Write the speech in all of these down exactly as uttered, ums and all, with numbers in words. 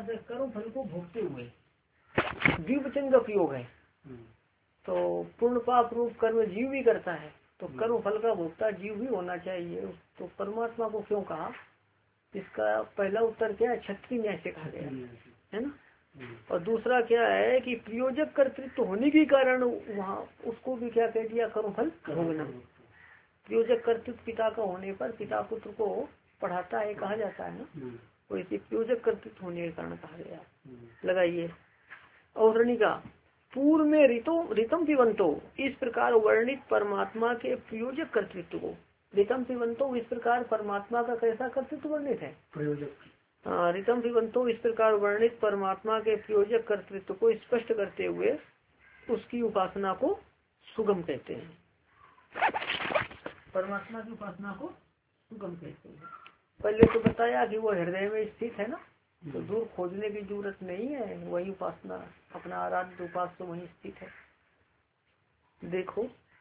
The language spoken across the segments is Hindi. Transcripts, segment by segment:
अर्थ है कर्म फल को भोगते हुए, जीव वचन का प्रयोग है। तो पूर्ण पाप रूप कर्म जीव भी करता है, तो कर्म फल का भोक्ता जीव भी होना चाहिए। तो परमात्मा को क्यों कहा, इसका पहला उत्तर क्या है, क्षत्रिय न्याय से कहा गया है ना। और दूसरा क्या है कि प्रयोजक कर्तृत्व होने के कारण वहाँ उसको भी क्या कह दिया, कर्म फल भोगना। प्रयोजक कर्तृत्व पिता का होने पर पिता पुत्र को पढ़ाता है कहा जाता है ना, तो इसी प्रयोजक कर्तृत्व होने के कारण कहा गया। लगाइए औरणि का पूर्व में ऋतो ऋतम पिबंतो, इस प्रकार वर्णित परमात्मा के प्रयोजक कर्तृत्व को, ऋतम पिबंतो इस प्रकार परमात्मा का कैसा कर्तृत्व वर्णित है, प्रयोजक। हाँ, ऋतम पिबंतो इस प्रकार वर्णित परमात्मा के प्रयोजक कर्तृत्व को स्पष्ट करते हुए उसकी उपासना को सुगम कहते हैं। परमात्मा की उपासना को सुगम कहते हैं। पहले तो बताया कि वो हृदय में स्थित है ना, तो दूर खोजने की जरूरत नहीं है, वही उपासना अपना आराध्य उपास्य वही स्थित है। देखो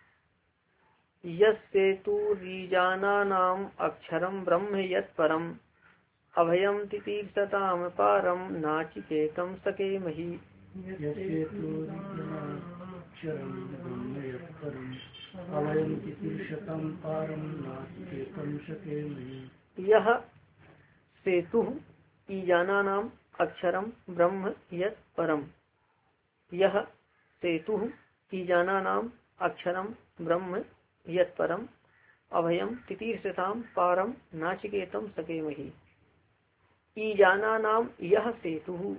यस्सेतु रीजाना नाम अक्षरम ब्रह्म यत् परम अभयम तितीर्षताम पारम नाचिकेतम सके मही। यह सेतु ईजाना नाम अक्षरम ब्रह्म यत् परम, यह सेतु ईजाना नाम अक्षरम ब्रह्म यत् परम अभयम तितीर्षताम पारम नाचिकेतम सकेमहि। ईजाना नाम यह सेतु,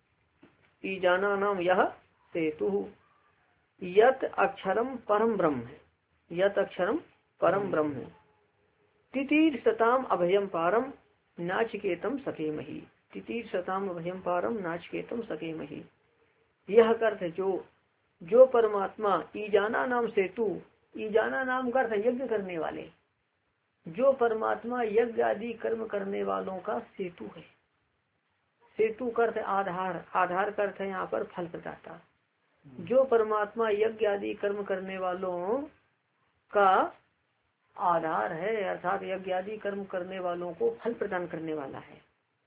ईजाना नाम यह सेतु, यत अक्षरम परम ब्रह्म है, यत अक्षरम परम ब्रह्म है, तितीर्षताम अभयम पारम नाचिकेतम सकेमहि, तितीर्षताम अभयम पारम नाचिकेतम सकेमहि। यह अर्थ है जो जो परमात्मा ईजाना नाम सेतु, ईजाना नाम का अर्थ यज्ञ करने वाले, जो परमात्मा यज्ञ आदि कर्म करने वालों का सेतु है। सेतु का अर्थ आधार, आधार का अर्थ है यहाँ पर फल प्रदाता। जो परमात्मा यज्ञ आदि कर्म करने वालों का आधार है, अर्थात यज्ञ आदि कर्म करने वालों को फल प्रदान करने वाला है।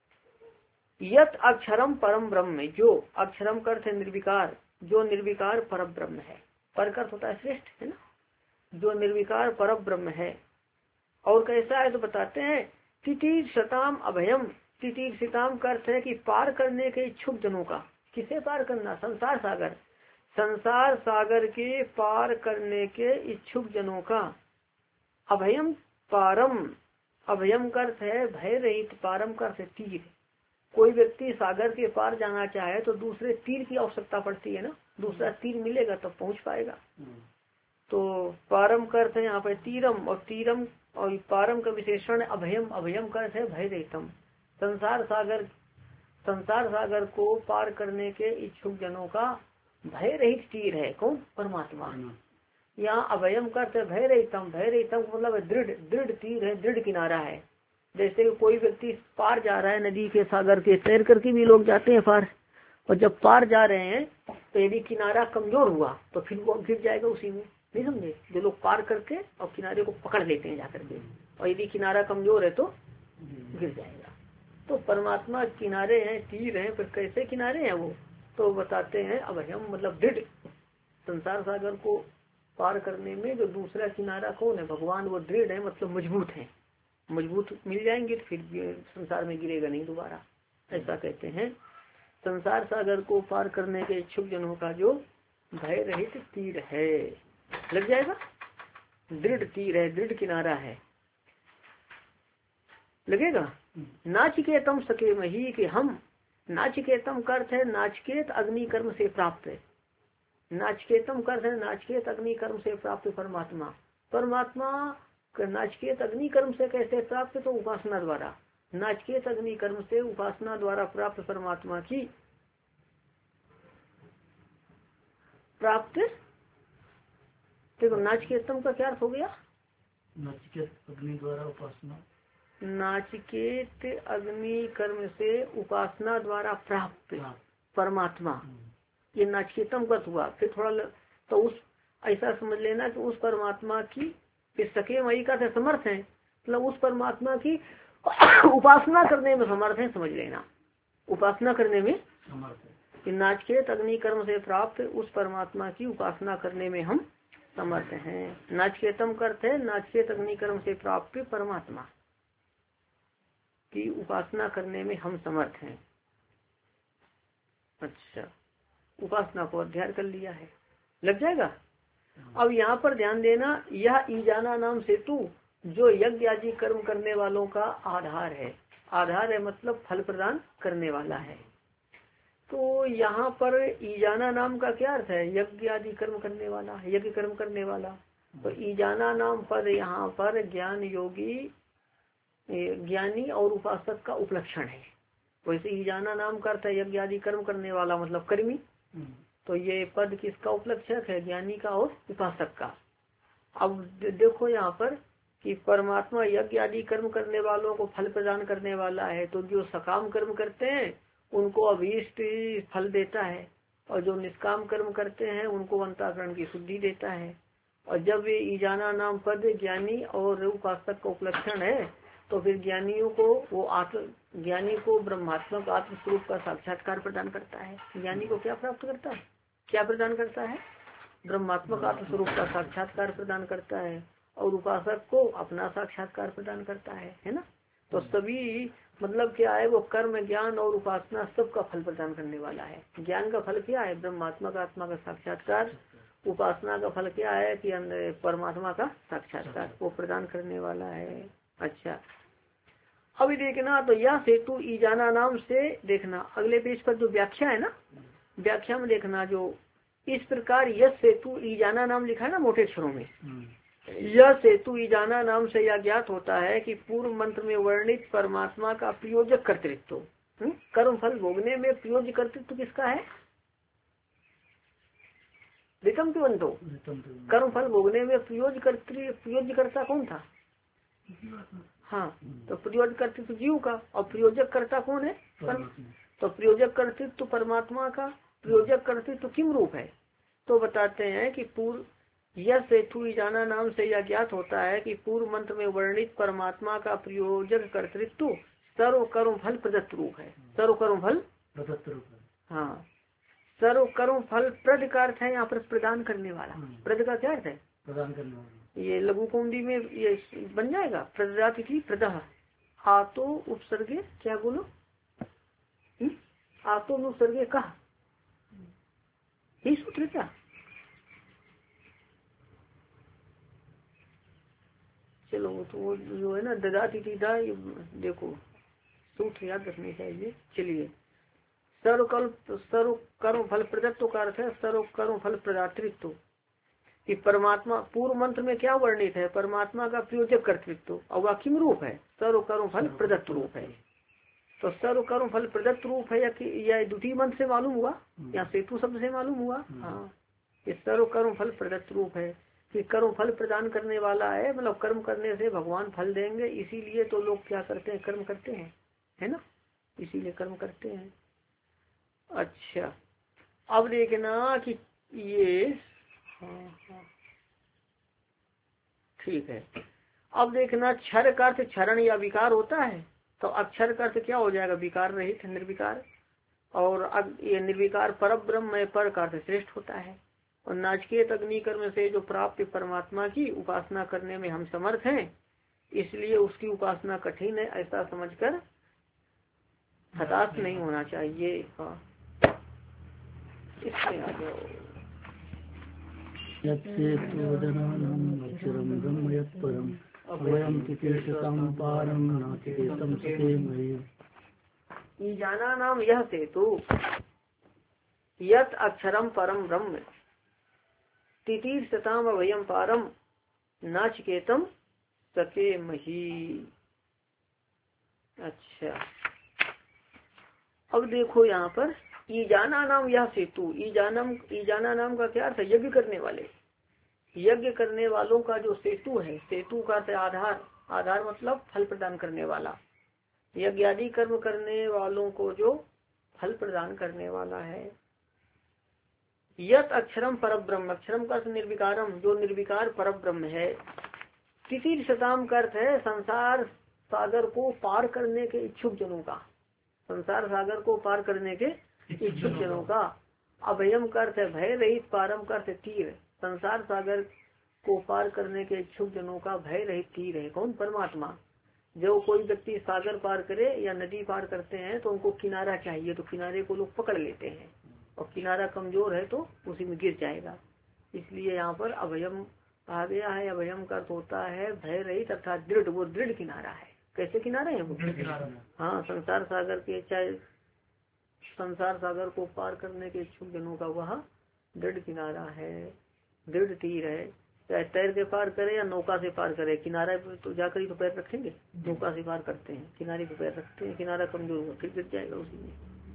यत अक्षरम परम ब्रह्म, जो अक्षरम का अर्थ है निर्विकार, जो निर्विकार पर ब्रह्म है, पर का अर्थ होता है श्रेष्ठ है ना, जो निर्विकार पर ब्रह्म है। और कैसा है तो बताते हैं तितीर्षताम अभयम, तितीर्षताम का अर्थ है कि पार करने के इच्छुक जनों का, किसे पार करना, संसार सागर, संसार सागर के पार करने के इच्छुक जनों का। अभयम पारम, अभयम का अर्थ है भय रहित, पारम का अर्थ है तीर। कोई व्यक्ति सागर के पार जाना चाहे तो दूसरे तीर की आवश्यकता पड़ती है ना, दूसरा तीर मिलेगा तब पहुंच पाएगा। तो पारम का अर्थ है यहाँ पे तीरम, और तीरम और पारम का विशेषण अभयम, अभयम का अर्थ है भय रहितम। संसार सागर, संसार सागर को पार करने के इच्छुक जनों का भय रहित तीर है कौन, परमात्मा। यहाँ अभयम का अर्थ है भय रहितम, भय रहितम मतलब दृढ़, दृढ़ तीर है, दृढ़ किनारा है। जैसे कोई व्यक्ति पार जा रहा है नदी के, सागर के, तैर करके भी लोग जाते हैं पार, और जब पार जा रहे हैं तो यदि किनारा कमजोर हुआ तो फिर वो गिर जाएगा उसी में, नहीं समझे। जो लोग पार करके और किनारे को पकड़ लेते हैं जाकर के, और यदि किनारा कमजोर है तो गिर जाएगा। तो परमात्मा किनारे हैं, तीर हैं, फिर कैसे किनारे हैं वो, तो बताते हैं अभयम मतलब दृढ़। संसार सागर को पार करने में जो दूसरा किनारा कौन है, भगवान, वो दृढ़ है मतलब मजबूत है। मजबूत मिल जाएंगे तो फिर संसार में गिरेगा नहीं दोबारा, ऐसा कहते हैं। संसार सागर को पार करने के इच्छुक जनों का जो भय रहित तीर है, लग जाएगा, दृढ़ तीर है, दृढ़ किनारा है, लगेगा। नाचिकेतम सके मही, कि हम, नाचिकेतम का अर्थ है नाचकेत अग्नि कर्म से प्राप्त है, नाचकेतम का अर्थ है नाचकेत अग्नि कर्म से प्राप्त परमात्मा। परमात्मा नाचकेत अग्नि कर्म से कैसे प्राप्त, तो उपासना द्वारा, नाचकेत अग्नि कर्म से उपासना द्वारा प्राप्त परमात्मा की प्राप्त। देखो नाचकेतम का क्या अर्थ हो गया, नाचिकेत अग्नि द्वारा उपासना, नाचिकेत अग्नि कर्म से उपासना द्वारा प्राप्त परमात्मा, ये नाचकेतम का हुआ। फिर थोड़ा ल... तो उस ऐसा समझ लेना कि उस परमात्मा की सके मई का समर्थ है, मतलब उस परमात्मा की उपासना करने में समर्थ है, समझ लेना। उपासना करने में समर्थ है। कि नाचिकेत अग्नि कर्म से प्राप्त उस परमात्मा की उपासना करने में हम समर्थ हैं। नाचिकेतम करते है नाचिकेत अग्नि कर्म से प्राप्त परमात्मा की उपासना करने में हम समर्थ हैं। अच्छा, उपासना को अध्ययन कर लिया है, लग जाएगा। अब यहाँ पर ध्यान देना, यह ईजाना नाम सेतु जो यज्ञ आदि कर्म करने वालों का आधार है। आधार है मतलब फल प्रदान करने वाला है। तो यहाँ पर ईजाना नाम का क्या अर्थ है? यज्ञ आदि कर्म करने वाला, यज्ञ कर्म करने वाला। तो ईजाना नाम पद यहाँ पर ज्ञान योगी, ज्ञानी और उपासक का उपलक्षण है। वैसे ईजाना नाम का अर्थ है यज्ञ आदि कर्म करने वाला मतलब कर्मी। तो ये पद किसका उपलक्षक है? ज्ञानी का और उपासक का। अब देखो यहाँ पर कि परमात्मा यज्ञ आदि कर्म करने वालों को फल प्रदान करने वाला है। तो जो सकाम कर्म करते हैं उनको अभीष्ट फल देता है, और जो निष्काम कर्म करते हैं उनको अंतःकरण की शुद्धि देता है। और जब ये ईजाना नाम पद ज्ञानी और उपासक का उपलक्षण है तो फिर ज्ञानियों को वो आत्म ज्ञानी को ब्रह्मात्मक आत्म स्वरूप का साक्षात्कार प्रदान करता है। ज्ञानी को क्या प्राप्त करता है? क्या प्रदान करता है? ब्रह्मात्मक आत्म स्वरूप का साक्षात्कार प्रदान करता है। और उपासक को अपना साक्षात्कार प्रदान करता है, है ना। तो सभी मतलब क्या है? वो कर्म ज्ञान और उपासना सबका फल प्रदान करने वाला है। ज्ञान का फल क्या है? ब्रह्मात्मक आत्मा का साक्षात्कार। उपासना का फल क्या है? कि परमात्मा का साक्षात्कार वो प्रदान करने वाला है। अच्छा, अभी देखना तो यह सेतु ईजाना नाम से देखना अगले पेज पर जो व्याख्या है ना, व्याख्या में देखना जो इस प्रकार यह सेतु ईजाना नाम लिखा है ना मोटे अक्षरों में। यह सेतु ईजाना नाम से यह ज्ञात होता है कि पूर्व मंत्र में वर्णित परमात्मा का प्रयोजक कर्तृत्व, कर्म फल भोगने में प्रयोज्य कर्तृत्व किसका है? विकम बंधो। कर्म फल भोगने में प्रयोज्य कर्तृ प्रयोज्य कर्ता कौन था? हाँ, तो प्रयोजक कर्तृत्व जीव का, और प्रयोजक कर्ता कौन है? तो प्रयोजक कर्तृत्व परमात्मा का। प्रयोजक कर्तृत्व किम रूप है? तो बताते हैं कि पूर्व यह सेतु ईजाना नाम से यह ज्ञात होता है कि पूर्व मंत्र में वर्णित परमात्मा का प्रयोजक कर्तृत्व सर्व कर्म फल प्रदत्त रूप है। सर्व कर्म फल प्रदत्त रूप है। हाँ, सर्व कर्म फल प्रद का अर्थ है यहाँ पर प्रदान करने वाला। प्रद का क्या अर्थ है? प्रदान करने वाला। ये लघु कुंडी में ये बन जाएगा प्रदाति की प्रदह आतो उपसर्गे क्या बोलो? आतो उपसर्गे कहा ही सूत्र क्या? चलो तो वो जो है ना ददाति दीदा, देखो सूत्र याद रखनी चाहिए। चलिए, सर्व कल्प सर्व कर्म फल प्रदत्व का अर्थ है सर्व कर्म फल प्रदातृत्व। कि परमात्मा पूर्व मंत्र में क्या वर्णित है? परमात्मा का प्रयोजक कर्तृत्व, और वह किम रूप है? सर्व कर्म फल प्रदत्त रूप है। तो सर्व कर्म फल प्रदत्त रूप है या द्वितीय मंत्र से मालूम हुआ या सेतु शब्द से मालूम हुआ? हाँ, ये सर्व कर्म फल प्रदत्त रूप है कि कर्म फल प्रदान करने वाला है। मतलब कर्म करने से भगवान फल देंगे, इसीलिए तो लोग क्या करते हैं? कर्म करते हैं, है ना, इसीलिए कर्म करते हैं। अच्छा, अब देखना कि ये हाँ हाँ ठीक है। अब देखना क्षर का अर्थ क्षरण या विकार होता है। तो अक्षर का अर्थ क्या हो जाएगा? विकार रहित, निर्विकार। और अब ये निर्विकार पर ब्रह्म में पर का अर्थ श्रेष्ठ होता है। और नाचिकेत अग्नि कर्म से जो प्राप्त परमात्मा की उपासना करने में हम समर्थ हैं, इसलिए उसकी उपासना कठिन है ऐसा समझकर हताश नहीं होना चाहिए। हाँ, इसमें आ जाओ। ईजाना नाम यह सेतु यत अक्षरम परम ब्रह्म तितीर्षताम अभयम पारम नाचिकेतम सके मही। अच्छा, अब देखो यहाँ पर ईजाना नाम यह सेतु। ईजानम ईजाना नाम का क्या अर्थ है? यज्ञ करने वाले, यज्ञ करने वालों का जो सेतु है। सेतु का अर्थ आधार, आधार मतलब फल प्रदान करने वाला। यज्ञ आदि कर्म करने वालों को जो फल प्रदान करने वाला है। यत अक्षरम परब्रह्म, अक्षरम का अर्थ निर्विकारम, जो निर्विकार परब्रह्म है। तितीर्षताम का अर्थ है संसार सागर को पार करने के इच्छुक जनों का। संसार सागर को पार करने के इच्छुक जनों का। अभयम का अर्थ है भय रहित, पारम का अर्थ है तीर। संसार सागर को पार करने के इच्छुक जनों का भय रहित तीर है कौन? परमात्मा। जो कोई व्यक्ति सागर पार करे या नदी पार करते हैं तो उनको किनारा चाहिए, तो किनारे को लोग पकड़ लेते हैं, और किनारा कमजोर है तो उसी में गिर जाएगा। इसलिए यहाँ पर अभयम कहा गया है। अभयम का अर्थ होता है भय रहित अर्थात दृढ़, वो दृढ़ किनारा है। कैसे किनारे हैं वो? हाँ, संसार सागर के, चाहे संसार सागर को पार करने के इच्छुक जनों का वह दृढ़ किनारा है, दृढ़ तीर है। चाहे तैर के पार करे या नौका से पार करे, किनारे पे तो जाकर ही तो पैर रखेंगे। नौका से पार करते हैं, किनारे पे पैर रखते हैं, किनारा कमजोर हुआ फिर गिर जाएगा उसी में।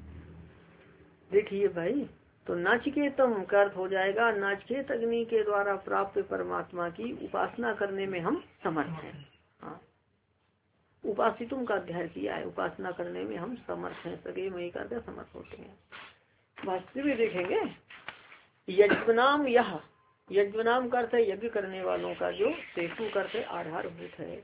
देखिए भाई, तो नाचिकेतम का अर्थ हो जाएगा नाचिकेत अग्नि के द्वारा प्राप्त परमात्मा की उपासना करने में हम समर्थ हैं। हाँ, उपासितुम का अध्ययन किया है, उपासना करने में हम समर्थ हैं, सगे मई करके समर्थ होते हैं। वास्तव में देखेंगे यज्ञनाम, यह यज्ञनाम का अर्थ है यज्ञ करने वालों का, जो सेतु करते आधारभूत है।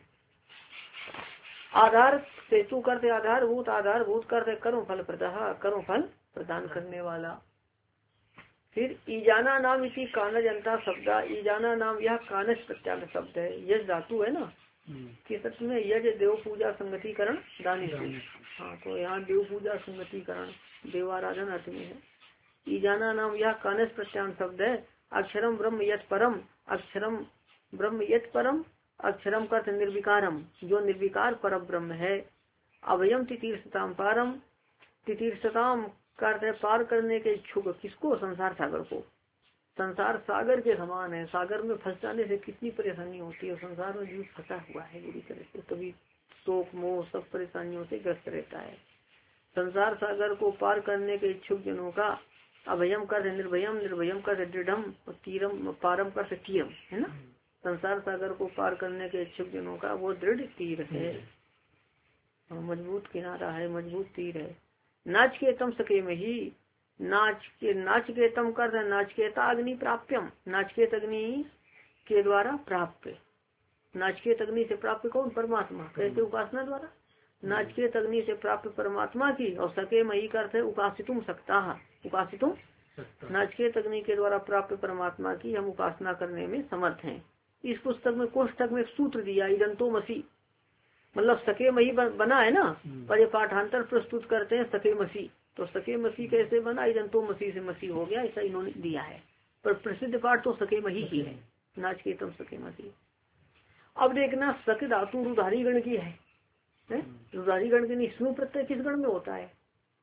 आधार सेतु करते आधारभूत, आधारभूत करते कर्म फल प्रदाह, कर्म फल प्रदान करने वाला। फिर ईजाना नाम इसी कानज अंता शब्द, ईजाना नाम यह कानज प्रत्याग शब्द है। यज धातु है ना, किस अर्थ में? यज देव पूजा संगतिकरण दानी। हाँ, तो यहाँ देव पूजा संगतिकरण देवाराधन अर्थ में है। ईजाना नाम यह कानज प्रत्याग शब्द है। अक्षरम ब्रह्म यत परम, अक्षरम ब्रह्म यत परम, अक्षरम का निर्विकारम, जो निर्विकार पर ब्रह्म है। अवयम तितीर्थताम पारम, तितीर्थताम का अर्थ है पार करने के इच्छुक, किसको? संसार सागर को। संसार सागर के समान है, सागर में फंस जाने से कितनी परेशानी होती है। संसार में जीव फंसा हुआ है बुरी तरह से, कभी शोक मोह सब परेशानियों से ग्रस्त रहता है। संसार सागर को पार करने के इच्छुक जनों का अभयम कर निर्भयम, निर्भयम कर दृढ़म, और तीरम पारम कर तीरम है ना। संसार सागर को पार करने के इच्छुक जनों का वो दृढ़ तीर है, मजबूत किनारा है, मजबूत तीर है। नाच के तम सके में ही, नाच के नाच के तम कर नाचकेता अग्नि प्राप्यम, नाचकेत अग्नि के द्वारा प्राप्त। नाचकेत अग्नि से प्राप्त कौन? परमात्मा। कैसे? उपासना द्वारा। नाचकेत अग्नि से प्राप्त परमात्मा की, और सके मई का अर्थ है उपासितुम सकता, उपासितुम नाचकेत अग्नि के द्वारा प्राप्त परमात्मा की हम उपासना करने में समर्थ हैं। इस पुस्तक में कोष्ठक में एक सूत्र दिया इदंतो मसी, मतलब सके मही बना है ना, पर ये पाठांतर प्रस्तुत करते हैं सके मसी। तो सके मसी कैसे बना? इदंतो मसी से मसी हो गया, ऐसा इन्होंने दिया है, पर प्रसिद्ध पाठ तो सके मही की है, नाचकेतम सके मसी। अब देखना, सक धातु रुधारी गण की है, रुधारी गण की नहीं, स्नु प्रत्यय किस गण में होता है?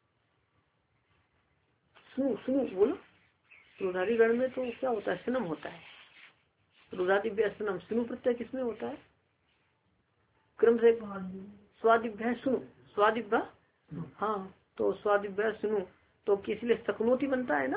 स्नु, स्नु बोलो। रुधारी गण में तो क्या होता है? स्नम होता है, रुधादिभ्य स्नम। स्नु प्रत्यय किसमें होता है? क्रम से स्वादिभ्य सुनु, स्वादिभ्य, हाँ, तो स्वादिभ्य सुनु, तो किस लिए सकनोती बनता है ना,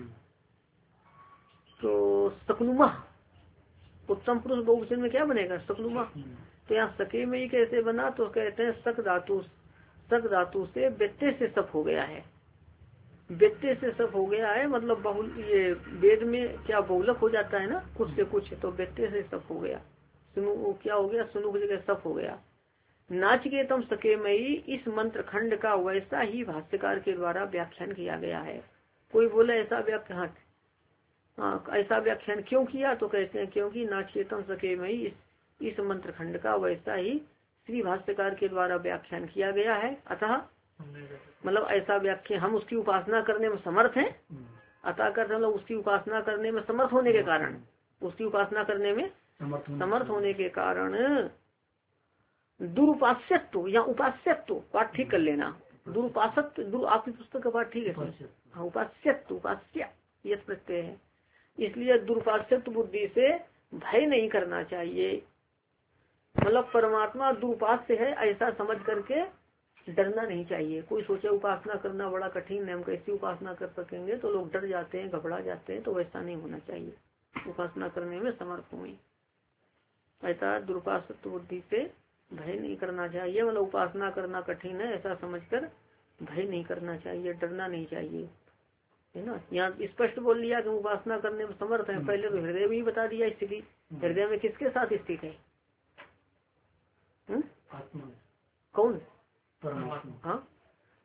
तो सकनुमा, उत्तम पुरुष बहुवचन में क्या बनेगा? सकनुमा। तो यहाँ सके में ही कैसे बना? तो कहते हैं सक धातु, सक धातु से व्यत्यय से सप हो गया है, व्यत्यय से सप हो गया है, मतलब बहुल, ये वेद में क्या बहुलक हो जाता है ना कुछ से कुछ, तो व्यत्यय से सप हो गया। सुनु क्या हो गया? सुनु की जगह सप हो गया। नाचकेतम सके मई, इस मंत्र खंड का वैसा ही भाष्यकार के द्वारा व्याख्यान किया गया है। कोई बोले ऐसा व्याख्यान, हाँ, ऐसा व्याख्यान क्यों किया? तो कहते हैं क्योंकि नाचकेतम सके मई इस, इस मंत्र खंड का वैसा ही श्री भाष्यकार के द्वारा व्याख्यान किया गया है। अतः मतलब ऐसा व्याख्या हम उसकी उपासना करने में समर्थ हैं। अतः कर मतलब उसकी उपासना करने में समर्थ होने के कारण, उसकी उपासना करने में समर्थ होने के कारण दुरुपास्यत्व या उपास्यत्व पाठ ठीक कर लेना। दुरुपासत्व, दुरु आपकी पुस्तक का पाठ ठीक है? हाँ, उपास्यत्व, उपास्य यह प्रत्यय है। इसलिए दुरुपास्यत्व बुद्धि से भय नहीं करना चाहिए, मतलब परमात्मा दुरुपास्य है ऐसा समझ करके डरना नहीं चाहिए। कोई सोचे उपासना करना बड़ा कठिन है, हम कैसी उपासना कर सकेंगे, तो लोग डर जाते हैं, घबरा जाते हैं, तो वैसा नहीं होना चाहिए। उपासना करने में समर्थ हुए, ऐसा दुरुपासत्व बुद्धि से भय नहीं करना चाहिए, मतलब उपासना करना कठिन है ऐसा समझकर भय नहीं करना चाहिए, डरना नहीं चाहिए, है ना। यहाँ स्पष्ट बोल लिया कि उपासना करने में समर्थ है। पहले तो हृदय में ही बता दिया स्थिति, हृदय में किसके साथ स्थित है? हुँ? कौन? हाँ,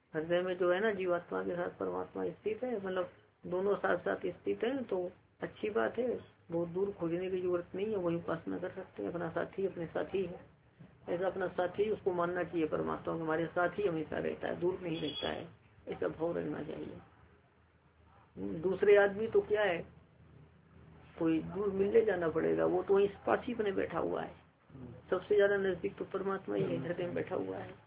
हृदय में जो है ना जीवात्मा के साथ परमात्मा स्थित है, मतलब दोनों साथ साथ स्थित है, तो अच्छी बात है, बहुत दूर खोजने की जरूरत नहीं है, वही उपासना कर सकते हैं। अपना साथी अपने साथी है, ऐसा अपना साथी उसको मानना चाहिए। परमात्मा हमारे साथ ही हमेशा रहता है, दूर नहीं रहता है, ऐसा भाव रखना चाहिए। दूसरे आदमी तो क्या है, कोई दूर मिलने जाना पड़ेगा, वो तो वहीं पास ही अपने बैठा हुआ है। सबसे ज्यादा नजदीक तो परमात्मा ही है, हृदय में बैठा हुआ है।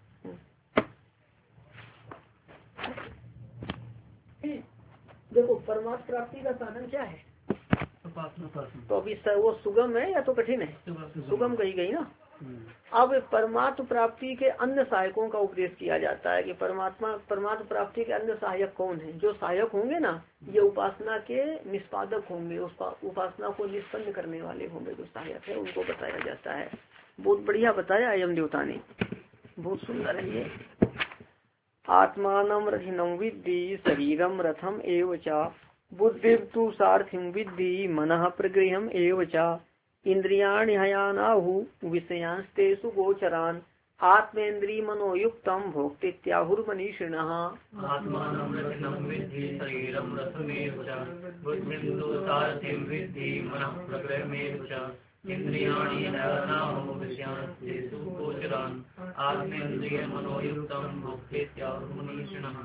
देखो परमात्मा प्राप्ति का साधन क्या है, तो अभी वो सुगम है या तो कठिन है, सुगम कही गई ना। अब परमात्मा प्राप्ति के अन्य सहायकों का उपदेश किया जाता है कि परमात्मा परमात्मा प्राप्ति के अन्य सहायक कौन है। जो सहायक होंगे ना, ये उपासना के निष्पादक होंगे, उस उपासना को निष्पन्न करने वाले होंगे, जो सहायक है उनको बताया जाता है। बहुत बढ़िया बताया यम देवता ने, बहुत सुंदर है ये। आत्मानम रथिनम विद्धि शरीरम रथम एव च बुद्धि तु सारथिम विद्धि मनः प्रगृहम एव च इंद्रियाणि हयानाहु विषयांस्तेषु गोचरान् आत्मेन्द्रिय मनोयुक्तम भोक्तित्याहुर्मनीषिणः। आत्मानं रथिनं विद्धि शरीरं रथमेव च बुद्धिं तु सारथिं विद्धि मनः प्रगृहमेव च इंद्रियाणि हयानाहु विषयांस्तेषु गोचरान् आत्मेन्द्रिय मनोयुक्तम भोक्तित्याहुर्मनीषिणः।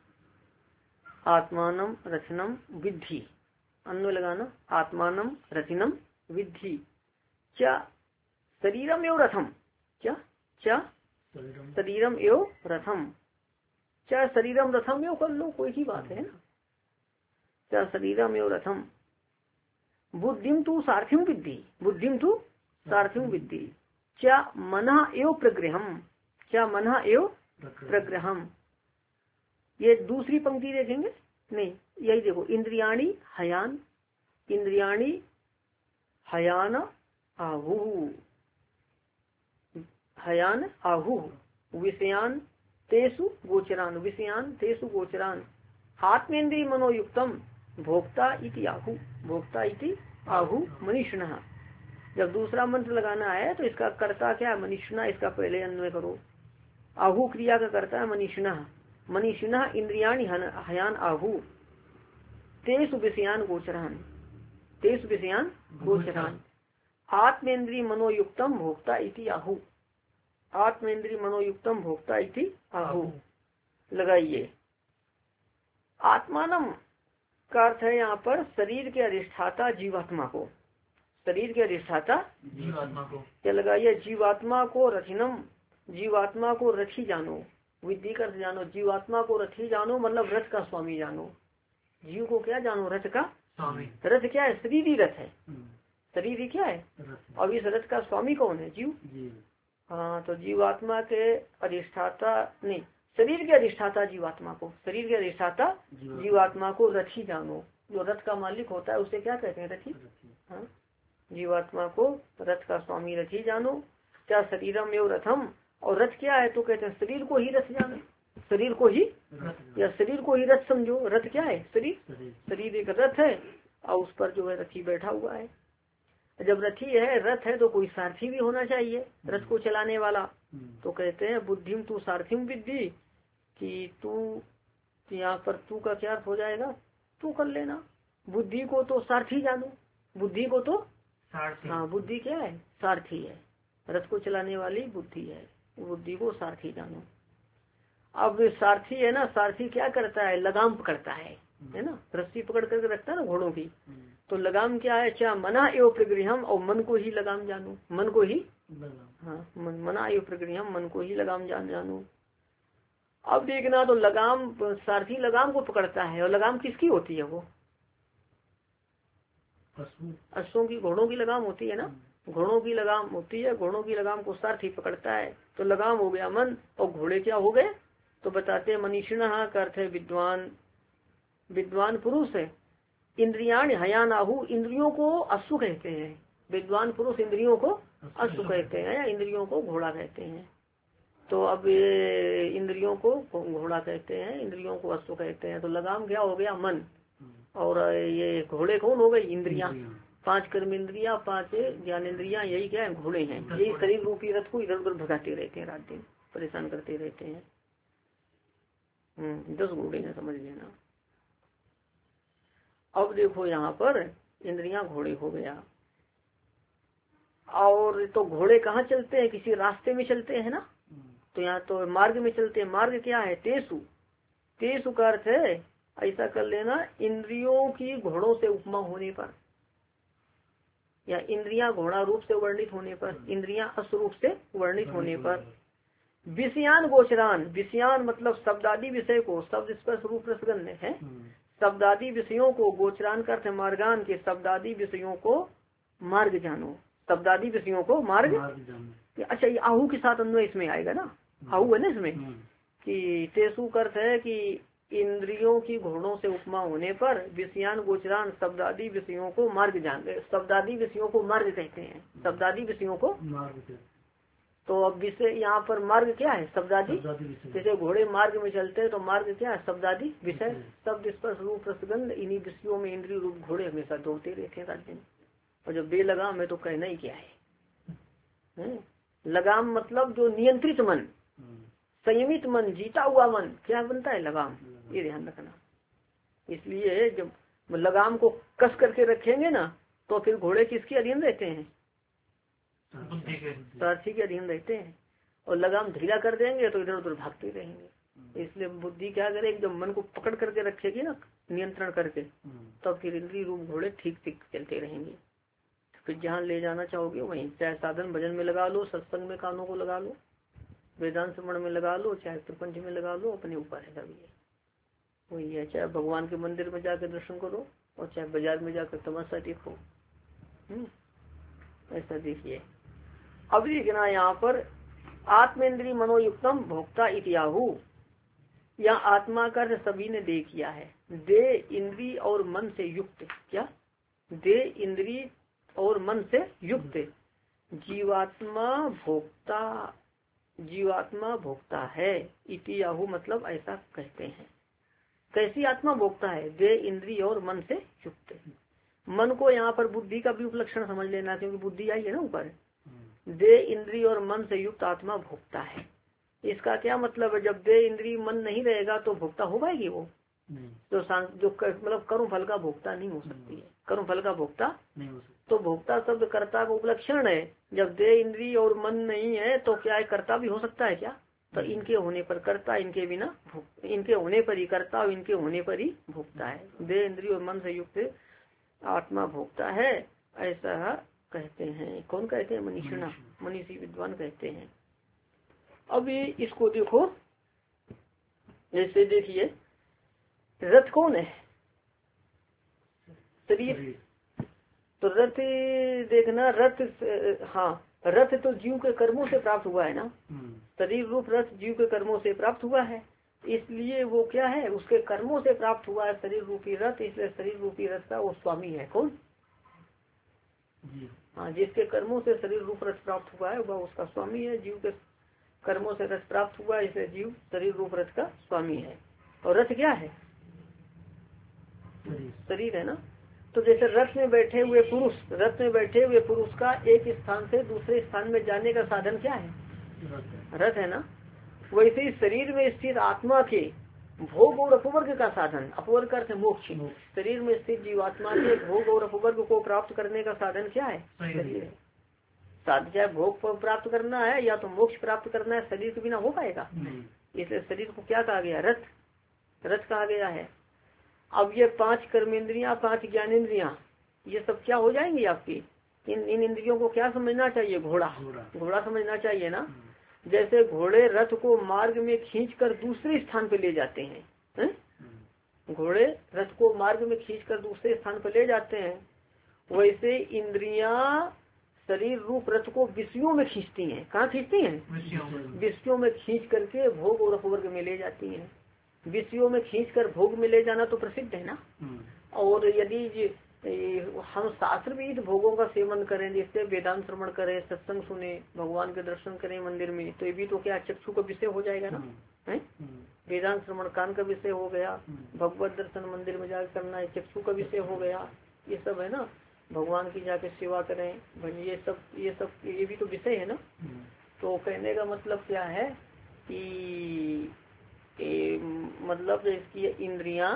आत्मानं रथिनं विद्धि, अन्य लगाना, आत्मानं रथिनं विद्धि क्या शरीरम एवं रथम, क्या क्या शरीरम एवं रथम, क्या शरीरम रथम एवं कर लो, कोई ही बात है ना। क्या शरीरम एवं रथम बुद्धिम तु सारथिम विद्धि, बुद्धिम तु सारथिम विद्धि क्या मनः एवं प्रगृहम, क्या मनः एवं प्रगृहम। ये दूसरी पंक्ति देखेंगे, नहीं यही देखो, इंद्रियाणी हयान, इंद्रियाणी हयान आहु, हयान आहु विषयान तेसु गोचरान, विषयान तेसु गोचरान आत्मेन्द्रिय मनोयुक्तम भोक्ता इति आहु, भोक्ता इति आहु मनीषिणः। जब दूसरा मंत्र लगाना है तो इसका कर्ता क्या है, मनीषिणा, इसका पहले अन्वय करो। आहु क्रिया का कर्ता है मनीषिणः, मनीषिणः इंद्रियाणि हयान आहु तेसु विषयान गोचरान, तेसु विषयान गोचरान आत्मेन्द्रिय मनोयुक्तम भोक्ता इति आहु, आत्मेन्द्रिय मनोयुक्तम भोक्ता इति आहु। लगाइए, आत्मानम का अर्थ है यहाँ पर शरीर के अधिष्ठाता जीवात्मा को, शरीर के अधिष्ठाता जीवात्मा को क्या लगाइए, जीवात्मा को रथिनम, जीवात्मा को रथी जानो, विद्धि कर जानो, जीवात्मा को रथी जानो मतलब रथ का स्वामी जानो। जीव को क्या जानो, रथ का स्वामी। रथ क्या है, शरीर ही रथ है, शरीर ही क्या है, अब इस रथ का स्वामी कौन है, जीव। हाँ, तो जीवात्मा के अधिष्ठाता नहीं, शरीर के अधिष्ठाता जीवात्मा को, शरीर के अधिष्ठाता जीवात्मा को रथी जानो। जो रथ का मालिक होता है उसे क्या कहते हैं, रथी। हाँ, जीवात्मा को रथ का स्वामी रथी जानो। क्या शरीरम एवं रथम, और रथ क्या है तो कहते हैं शरीर को ही रथ जानो, शरीर को ही या शरीर को ही रथ समझो। रथ क्या है, शरीर, शरीर एक रथ है और उस पर जो है रथी बैठा हुआ है। जब रथी है, रथ है, तो कोई सारथी भी होना चाहिए रथ को चलाने वाला। तो कहते हैं बुद्धिम तू सारथिम विद्धि, कि तू, यहाँ पर तू का क्या अर्थ हो जाएगा, तू कर लेना, बुद्धि को तो सारथी जानो, बुद्धि को तो सारथी। हाँ, बुद्धि क्या है, सारथी है, रथ को चलाने वाली बुद्धि है, बुद्धि को सारथी जानो। अब सारथी है ना, सारथी क्या करता है, लगाम पकड़ता है, है ना, रस्सी पकड़ करके रखता है ना घोड़ों की। तो लगाम क्या है, क्या मना एवं प्रगृहम, और मन को ही लगाम जानो, मन को ही, हाँ मन, मना एवं प्रगृहम, मन को ही लगाम जान जानो। अब देखना, तो लगाम, सारथी लगाम को पकड़ता है, और लगाम किसकी होती है, वो अश्वों की, घोड़ों की लगाम होती है ना, घोड़ों की लगाम होती है, घोड़ों की लगाम को सारथी पकड़ता है। तो लगाम हो गया मन, और घोड़े क्या हो गए, तो बताते हैं मनीषिणः का अर्थ है विद्वान, विद्वान पुरुष है। इंद्रियाण हयान आहु, इंद्रियों को अश्व कहते हैं, विद्वान पुरुष इंद्रियों को अश्व कहते हैं, या इंद्रियों को घोड़ा कहते हैं। तो अब ये इंद्रियों को घोड़ा कहते हैं, इंद्रियों को अश्व कहते हैं। तो लगाम क्या हो गया, मन, और ये घोड़े कौन हो गई, इंद्रियां, पांच कर्म इंद्रिया, पांच ज्ञान इंद्रिया, यही क्या है, घोड़े हैं। यही शरीर रूपी रथ को इधर उधर भगाते रहते हैं, रात दिन परेशान करते रहते हैं। हम्म दस घोड़े हैं, समझ लेना। अब देखो यहाँ पर इंद्रियां घोड़े हो गया, और तो घोड़े कहाँ चलते हैं, किसी रास्ते में चलते हैं ना, तो यहाँ तो मार्ग में चलते हैं। मार्ग क्या है, तेसु, तेसु का अर्थ है, ऐसा कर लेना, इंद्रियों की घोड़ों से उपमा होने पर, या इंद्रियां घोड़ा रूप से वर्णित होने पर, इंद्रियां अश्व से वर्णित होने पर। विषयान गोचरान, विषयान मतलब शब्दादि विषय को, शब्द स्पर्श रूप रसगंध है, शब्दादि विषयों को, गोचरान का अर्थ मार्गान के, शब्दादि विषयों को मार्ग जानो, शब्दादि विषयों को मार्ग। अच्छा, ये आहू के साथ अन्वय इसमें आएगा ना, आहू है ना इसमें, कि तेसु का अर्थ है कि इंद्रियों की घोड़ों से उपमा होने पर, विषयान गोचरान शब्दादि विषयों को मार्ग जान, शब्दादि विषयों को मार्ग कहते हैं, शब्दादि विषयों को मार्ग। तो अब विषय यहाँ पर मार्ग क्या है, शब्दादि। जैसे घोड़े मार्ग में चलते हैं तो मार्ग क्या है, शब्दादि विषय, शब्द स्पर्श रूप रसगंध, इन्हीं विषयों में इंद्रिय रूप घोड़े हमेशा दौड़ते रहते हैं रात दिन। और जब बेलगाम है तो कहना ही क्या है, है? लगाम मतलब जो नियंत्रित मन, संयमित मन, जीता हुआ मन क्या बनता है, लगाम। ये ध्यान रखना। इसलिए जब लगाम को कस करके रखेंगे ना तो फिर घोड़े किसके अधीन रहते हैं, सारथी के अधीन रहते हैं, और लगाम ढीला कर देंगे तो इधर उधर भागते रहेंगे। इसलिए बुद्धि क्या करे, जब मन को पकड़ करके रखेगी ना, नियंत्रण करके, तब फिर इंद्रिय रूप घोड़े ठीक ठीक चलते रहेंगे। फिर जहाँ ले जाना चाहोगे वहीं, चाहे साधन भजन में लगा लो, सत्संग में कानों को लगा लो, वेदांत श्रवण में लगा लो, चाहे प्रपंच में लगा लो, अपने ऊपर है सब। ये वही है, चाहे भगवान के मंदिर में जाकर दर्शन करो और चाहे बाजार में जाकर तमाशा देखो। हम्म ऐसा देखिए। अब देखना यहाँ पर आत्मेंद्रिय मनोयुक्तम भोक्ता इत्याहु, यहाँ आत्मा का सभी ने दे किया है, दे इंद्रिय और मन से युक्त, क्या दे इंद्रिय और मन से युक्त, जीवात्मा भोक्ता, जीवात्मा भोक्ता है, इत्याहु मतलब ऐसा कहते हैं। कैसी आत्मा भोक्ता है, दे इंद्रिय और मन से युक्त। मन को यहाँ पर बुद्धि का भी उपलक्षण समझ लेना, क्योंकि बुद्धि आई है ना ऊपर। दे इंद्रिय और मन से युक्त आत्मा भोक्ता है, इसका क्या मतलब है, जब दे इंद्रिय मन नहीं रहेगा तो भोक्ता हो पाएगी वो, तो जो मतलब कर्म फल का भोक्ता नहीं हो सकती है, कर्म फल का भोक्ता नहीं हो सकता। तो भोक्ता शब्द कर्ता का उपलक्षण है, जब दे इंद्रिय और मन नहीं है तो क्या है, कर्ता भी हो सकता है क्या, तो इनके होने पर कर्ता, इनके बिना, इनके होने पर ही कर्ता और इनके होने पर ही भोक्ता है। दे इंद्रिय और मन से युक्त आत्मा भोक्ता है, ऐसा कहते हैं। कौन कहते हैं, मनीषिणा, मनीषी विद्वान कहते हैं। अब ये इसको देखो, जैसे देखिए रथ कौन है, शरीर, तो रथ देखना, रथ हाँ रथ तो जीव के कर्मों से प्राप्त हुआ है ना, शरीर रूप रथ जीव के कर्मों से प्राप्त हुआ है, इसलिए वो क्या है, उसके कर्मों से प्राप्त हुआ है शरीर रूपी रथ, इसलिए शरीर रूपी रथ का वो स्वामी है। कौन, हाँ जिसके कर्मों से शरीर रूप रथ प्राप्त हुआ है वह उसका स्वामी है। जीव के कर्मों से रथ प्राप्त हुआ है, इसलिए जीव शरीर रूप रथ का स्वामी है। और रथ क्या है, शरीर है ना। तो जैसे रथ में बैठे हुए पुरुष, रथ में बैठे हुए पुरुष का एक स्थान से दूसरे स्थान में जाने का साधन क्या है, रथ है ना। वैसे ही शरीर में स्थित आत्मा के भोग और अपवर्ग का साधन, अपवर्ग का अर्थ मोक्ष, शरीर में स्थित जीवात्मा के भोग और अपवर्ग को प्राप्त करने का साधन क्या है, शरीर है। साधन चाहे भोग प्राप्त करना है या तो मोक्ष प्राप्त करना है, शरीर के बिना हो पाएगा। इसलिए शरीर को क्या कहा गया, रथ, रथ कहा गया है। अब ये पांच कर्मेंद्रियां, पांच ज्ञानेन्द्रियां, ये सब क्या हो जाएंगी आपकी, इन इन इंद्रियों को क्या समझना चाहिए, घोड़ा, घोड़ा समझना चाहिए ना। जैसे घोड़े रथ को मार्ग में खींचकर दूसरे स्थान पे ले जाते हैं, है? घोड़े रथ को मार्ग में खींचकर दूसरे स्थान पे ले जाते हैं, वैसे इंद्रियां शरीर रूप रथ को विषयों में खींचती हैं। कहाँ खींचती हैं, विषयों में खींच करके भोग और अपवर्ग में ले जाती हैं। विषयों में खींचकर भोग में ले जाना तो प्रसिद्ध है ना। और यदि हम शास्त्र विहित भोगों का सेवन करें, जैसे वेदांत श्रवण करें, सत्संग सुने, भगवान के दर्शन करें मंदिर में, तो ये भी तो क्या चक्षु का विषय हो जाएगा ना, है? वेदांत श्रवण कान का विषय हो गया, भगवत दर्शन मंदिर में जाकर करना है चक्षु का विषय हो गया, ये सब है ना। भगवान की जाके सेवा करें, ये सब ये सब ये भी तो विषय है ना। तो कहने का मतलब क्या है कि ए, मतलब इसकी इंद्रियां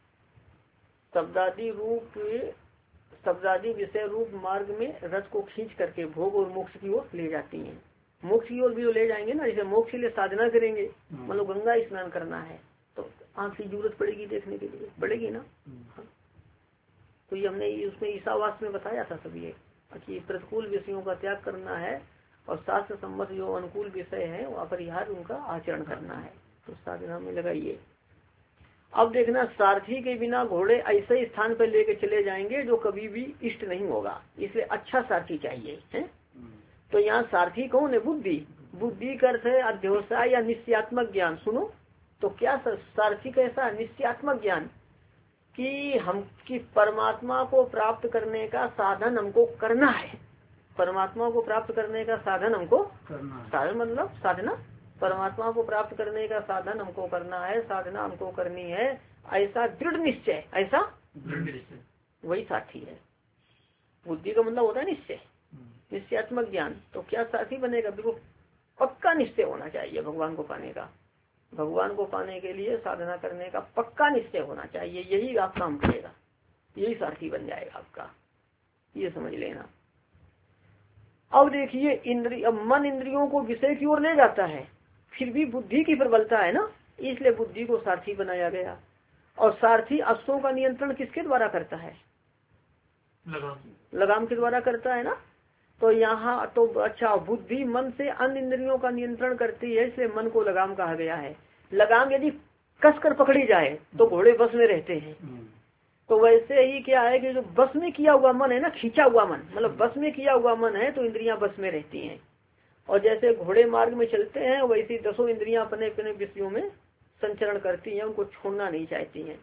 शब्दादि रूप शब्दादि विषय रूप मार्ग में रथ को खींच करके भोग और मोक्ष की ओर ले जाती हैं। मोक्ष की ओर भी तो ले जाएंगे ना, जैसे मोक्ष के लिए साधना करेंगे, मतलब गंगा स्नान करना है तो आंख की जरूरत पड़ेगी देखने के लिए, पड़ेगी ना। हाँ। तो ये हमने उसमें ईसावास में बताया था सब ये कि प्रतिकूल विषयों का त्याग करना है और शास्त्र सम्मत जो अनुकूल विषय है वहाँ परिहार उनका आचरण करना है, तो साधना में लगाइए। अब देखना, सारथी के बिना घोड़े ऐसे स्थान पर लेके चले जाएंगे जो कभी भी इष्ट नहीं होगा, इसलिए अच्छा सारथी चाहिए है। तो यहाँ सारथी कौन है? बुद्धि। बुद्धि का अर्थ है अध्यवसाय या निश्चयात्मक ज्ञान। सुनो तो क्या सारथी कैसा? निश्चयात्मक ज्ञान कि हम कि परमात्मा को प्राप्त करने का साधन हमको करना है, परमात्मा को प्राप्त करने का साधन हमको करना है। साधन मतलब साधना, परमात्मा को प्राप्त करने का साधन हमको करना है, साधना हमको करनी है, ऐसा दृढ़ निश्चय, ऐसा दृढ़ निश्चय वही साथी है। बुद्धि का मतलब होता है निश्चय, निश्चयात्मक ज्ञान। तो क्या साथी बनेगा? बिल्कुल पक्का निश्चय होना चाहिए भगवान को पाने का। भगवान को पाने के लिए साधना करने का पक्का निश्चय होना चाहिए, यही आप काम करेगा, यही सारथी बन जाएगा आपका, ये समझ लेना। अब देखिए इंद्रिय, मन इंद्रियों को विषय की ओर ले जाता है, फिर भी बुद्धि की प्रबलता है ना, इसलिए बुद्धि को सारथी बनाया गया। और सारथी अश्वों का नियंत्रण किसके द्वारा करता है? लगाम, लगाम के द्वारा करता है ना। तो यहाँ तो अच्छा, बुद्धि मन से अन्य इंद्रियों का नियंत्रण करती है, इसलिए मन को लगाम कहा गया है। लगाम यदि कसकर पकड़ी जाए तो घोड़े बस में रहते हैं। तो वैसे ही क्या है कि जो बस में किया हुआ मन है ना, खींचा हुआ मन, मतलब बस में किया हुआ मन है तो इंद्रियां बस में रहती हैं। और जैसे घोड़े मार्ग में चलते हैं वैसी दसों इंद्रियां अपने अपने विषयों में संचरण करती हैं, उनको छोड़ना नहीं चाहती हैं।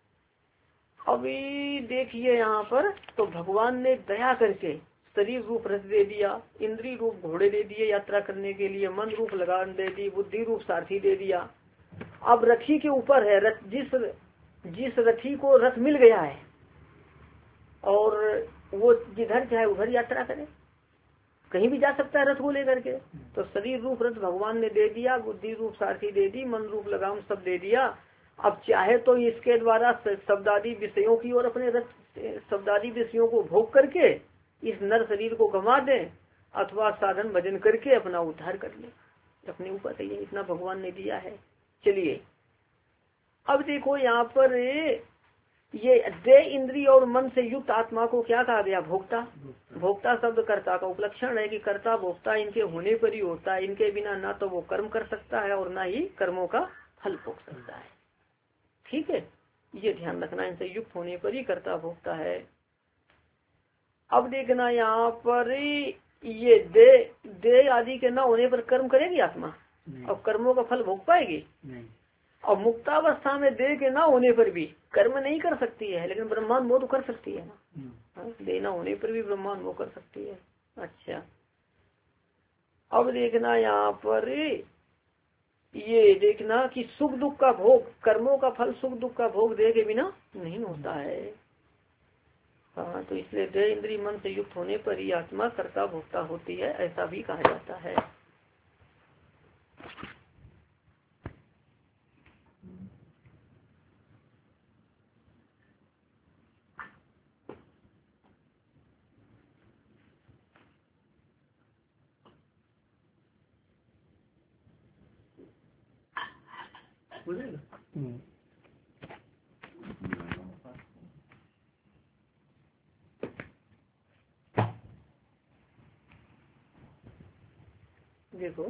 अभी देखिए यहाँ पर तो भगवान ने दया करके शरीर रूप रथ दे दिया, इंद्रिय रूप घोड़े दे दिए यात्रा करने के लिए, मन रूप लगाम दे दी, बुद्धि रूप सारथी दे दिया। अब रथी के ऊपर है, रथ जिस जिस रथी को रथ मिल गया है और वो जिधर चाहे उधर यात्रा करे, कहीं भी जा सकता है रथ को लेकर के। तो शरीर रूप रथ भगवान ने दे दिया, बुद्धि रूप सारथी दे दी, मन रूप लगाम सब दे दिया। अब चाहे तो इसके द्वारा शब्दादि विषयों की और अपने रथ शब्दादि विषयों को भोग करके इस नर शरीर को गंवा दे, अथवा साधन भजन करके अपना उद्धार कर ले, अपने ऊपर है, इतना भगवान ने दिया है। चलिए अब देखो यहाँ पर ये देह इंद्रिय और मन से युक्त आत्मा को क्या कहा गया? भोक्ता। भोक्ता शब्द कर्ता का उपलक्षण है कि कर्ता भोक्ता इनके होने पर ही होता है, इनके बिना ना तो वो कर्म कर सकता है और ना ही कर्मों का फल भोग सकता है। ठीक है, ये ध्यान रखना, इनसे युक्त होने पर ही कर्ता भोक्ता है। अब देखना यहाँ पर ये दे दे आदि के न होने पर कर्म करेगी आत्मा और कर्मों का फल भोग पाएगी नहीं। और मुक्तावस्था में देह के ना होने पर भी कर्म नहीं कर सकती है, लेकिन ब्रह्मांड मोह तो कर सकती है ना, देह ना होने पर भी ब्रह्मांड मोह कर सकती है। अच्छा अब देखना यहाँ पर ये देखना कि सुख दुख का भोग, कर्मों का फल सुख दुख का भोग देह के बिना नहीं होता है। हाँ, तो इसलिए देह इंद्रिय मन से युक्त होने पर ही आत्मा कर्ता भोक्ता होती है, ऐसा भी कहा जाता है। देखो,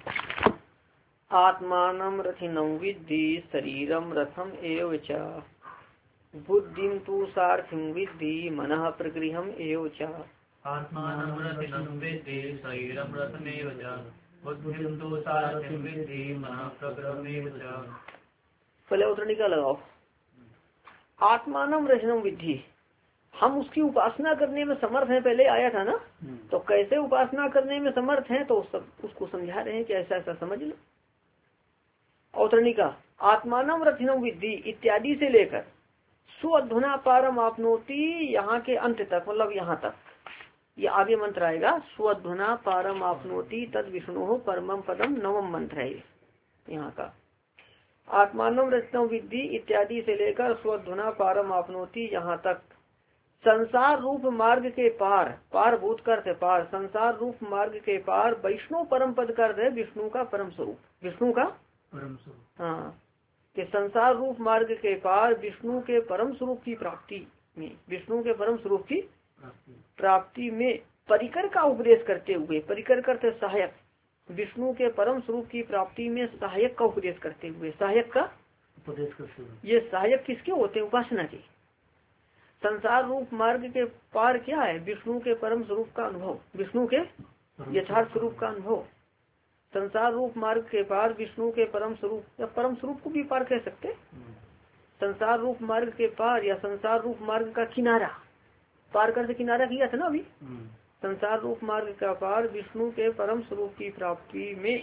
आत्मानं रथिनं विद्धि शरीरम रथम एव च, बुद्धिं तु सारथिं विद्धि मनः प्रगृहम् एव च। आत्मानं रथिनं विद्धि शरीरम रथमेव च, बुद्धिं तु सारथिं विद्धि मनः प्रगृहम् एव च। पहले उत्तरणिका लगाओ। आत्मानं रथिनं विद्धि, हम उसकी उपासना करने में समर्थ हैं, पहले आया था ना। तो कैसे उपासना करने में समर्थ हैं, तो सब उसको समझा रहे हैं कि ऐसा ऐसा समझ लो। औतरणिका, आत्मानम रथिनम विद्धि इत्यादि से लेकर स्वध्वना पारम आपनोति यहाँ के अंत तक, मतलब यहाँ तक ये आगे मंत्र आएगा। स्वध्वना पारम आपनोति तद विष्णु परमम पदम, नवम मंत्र है यहाँ का। आत्मानम रचनम विद्धि इत्यादि से लेकर स्वधुना पारम आपनोति यहाँ तक संसार रूप मार्ग के पार, पार भूत करते पार, संसार रूप मार्ग के पार वैष्णव परम पद कर दे विष्णु का परम स्वरूप, विष्णु का परम स्वरूप। हाँ, कि संसार रूप मार्ग के पार विष्णु के परम स्वरूप की प्राप्ति में, विष्णु के परम स्वरूप की प्राप्ति में परिकर का उपदेश करते हुए, परिकर करते सहायक, विष्णु के परम स्वरूप की प्राप्ति में सहायक का उपदेश करते हुए, सहायक का उपदेश करते हुए। ये सहायक किसके होते हैं? उपासना के। संसार रूप मार्ग के पार क्या है? विष्णु के परम स्वरूप का अनुभव, विष्णु के यथार्थ स्वरूप का अनुभव। संसार रूप मार्ग के पार विष्णु के परम स्वरूप, या परम स्वरूप को भी पार कह सकते, संसार रूप मार्ग के पार या संसार रूप मार्ग का किनारा, पार करके किनारा किया था ना अभी। संसार रूप मार्ग का पार विष्णु के परम स्वरूप की प्राप्ति में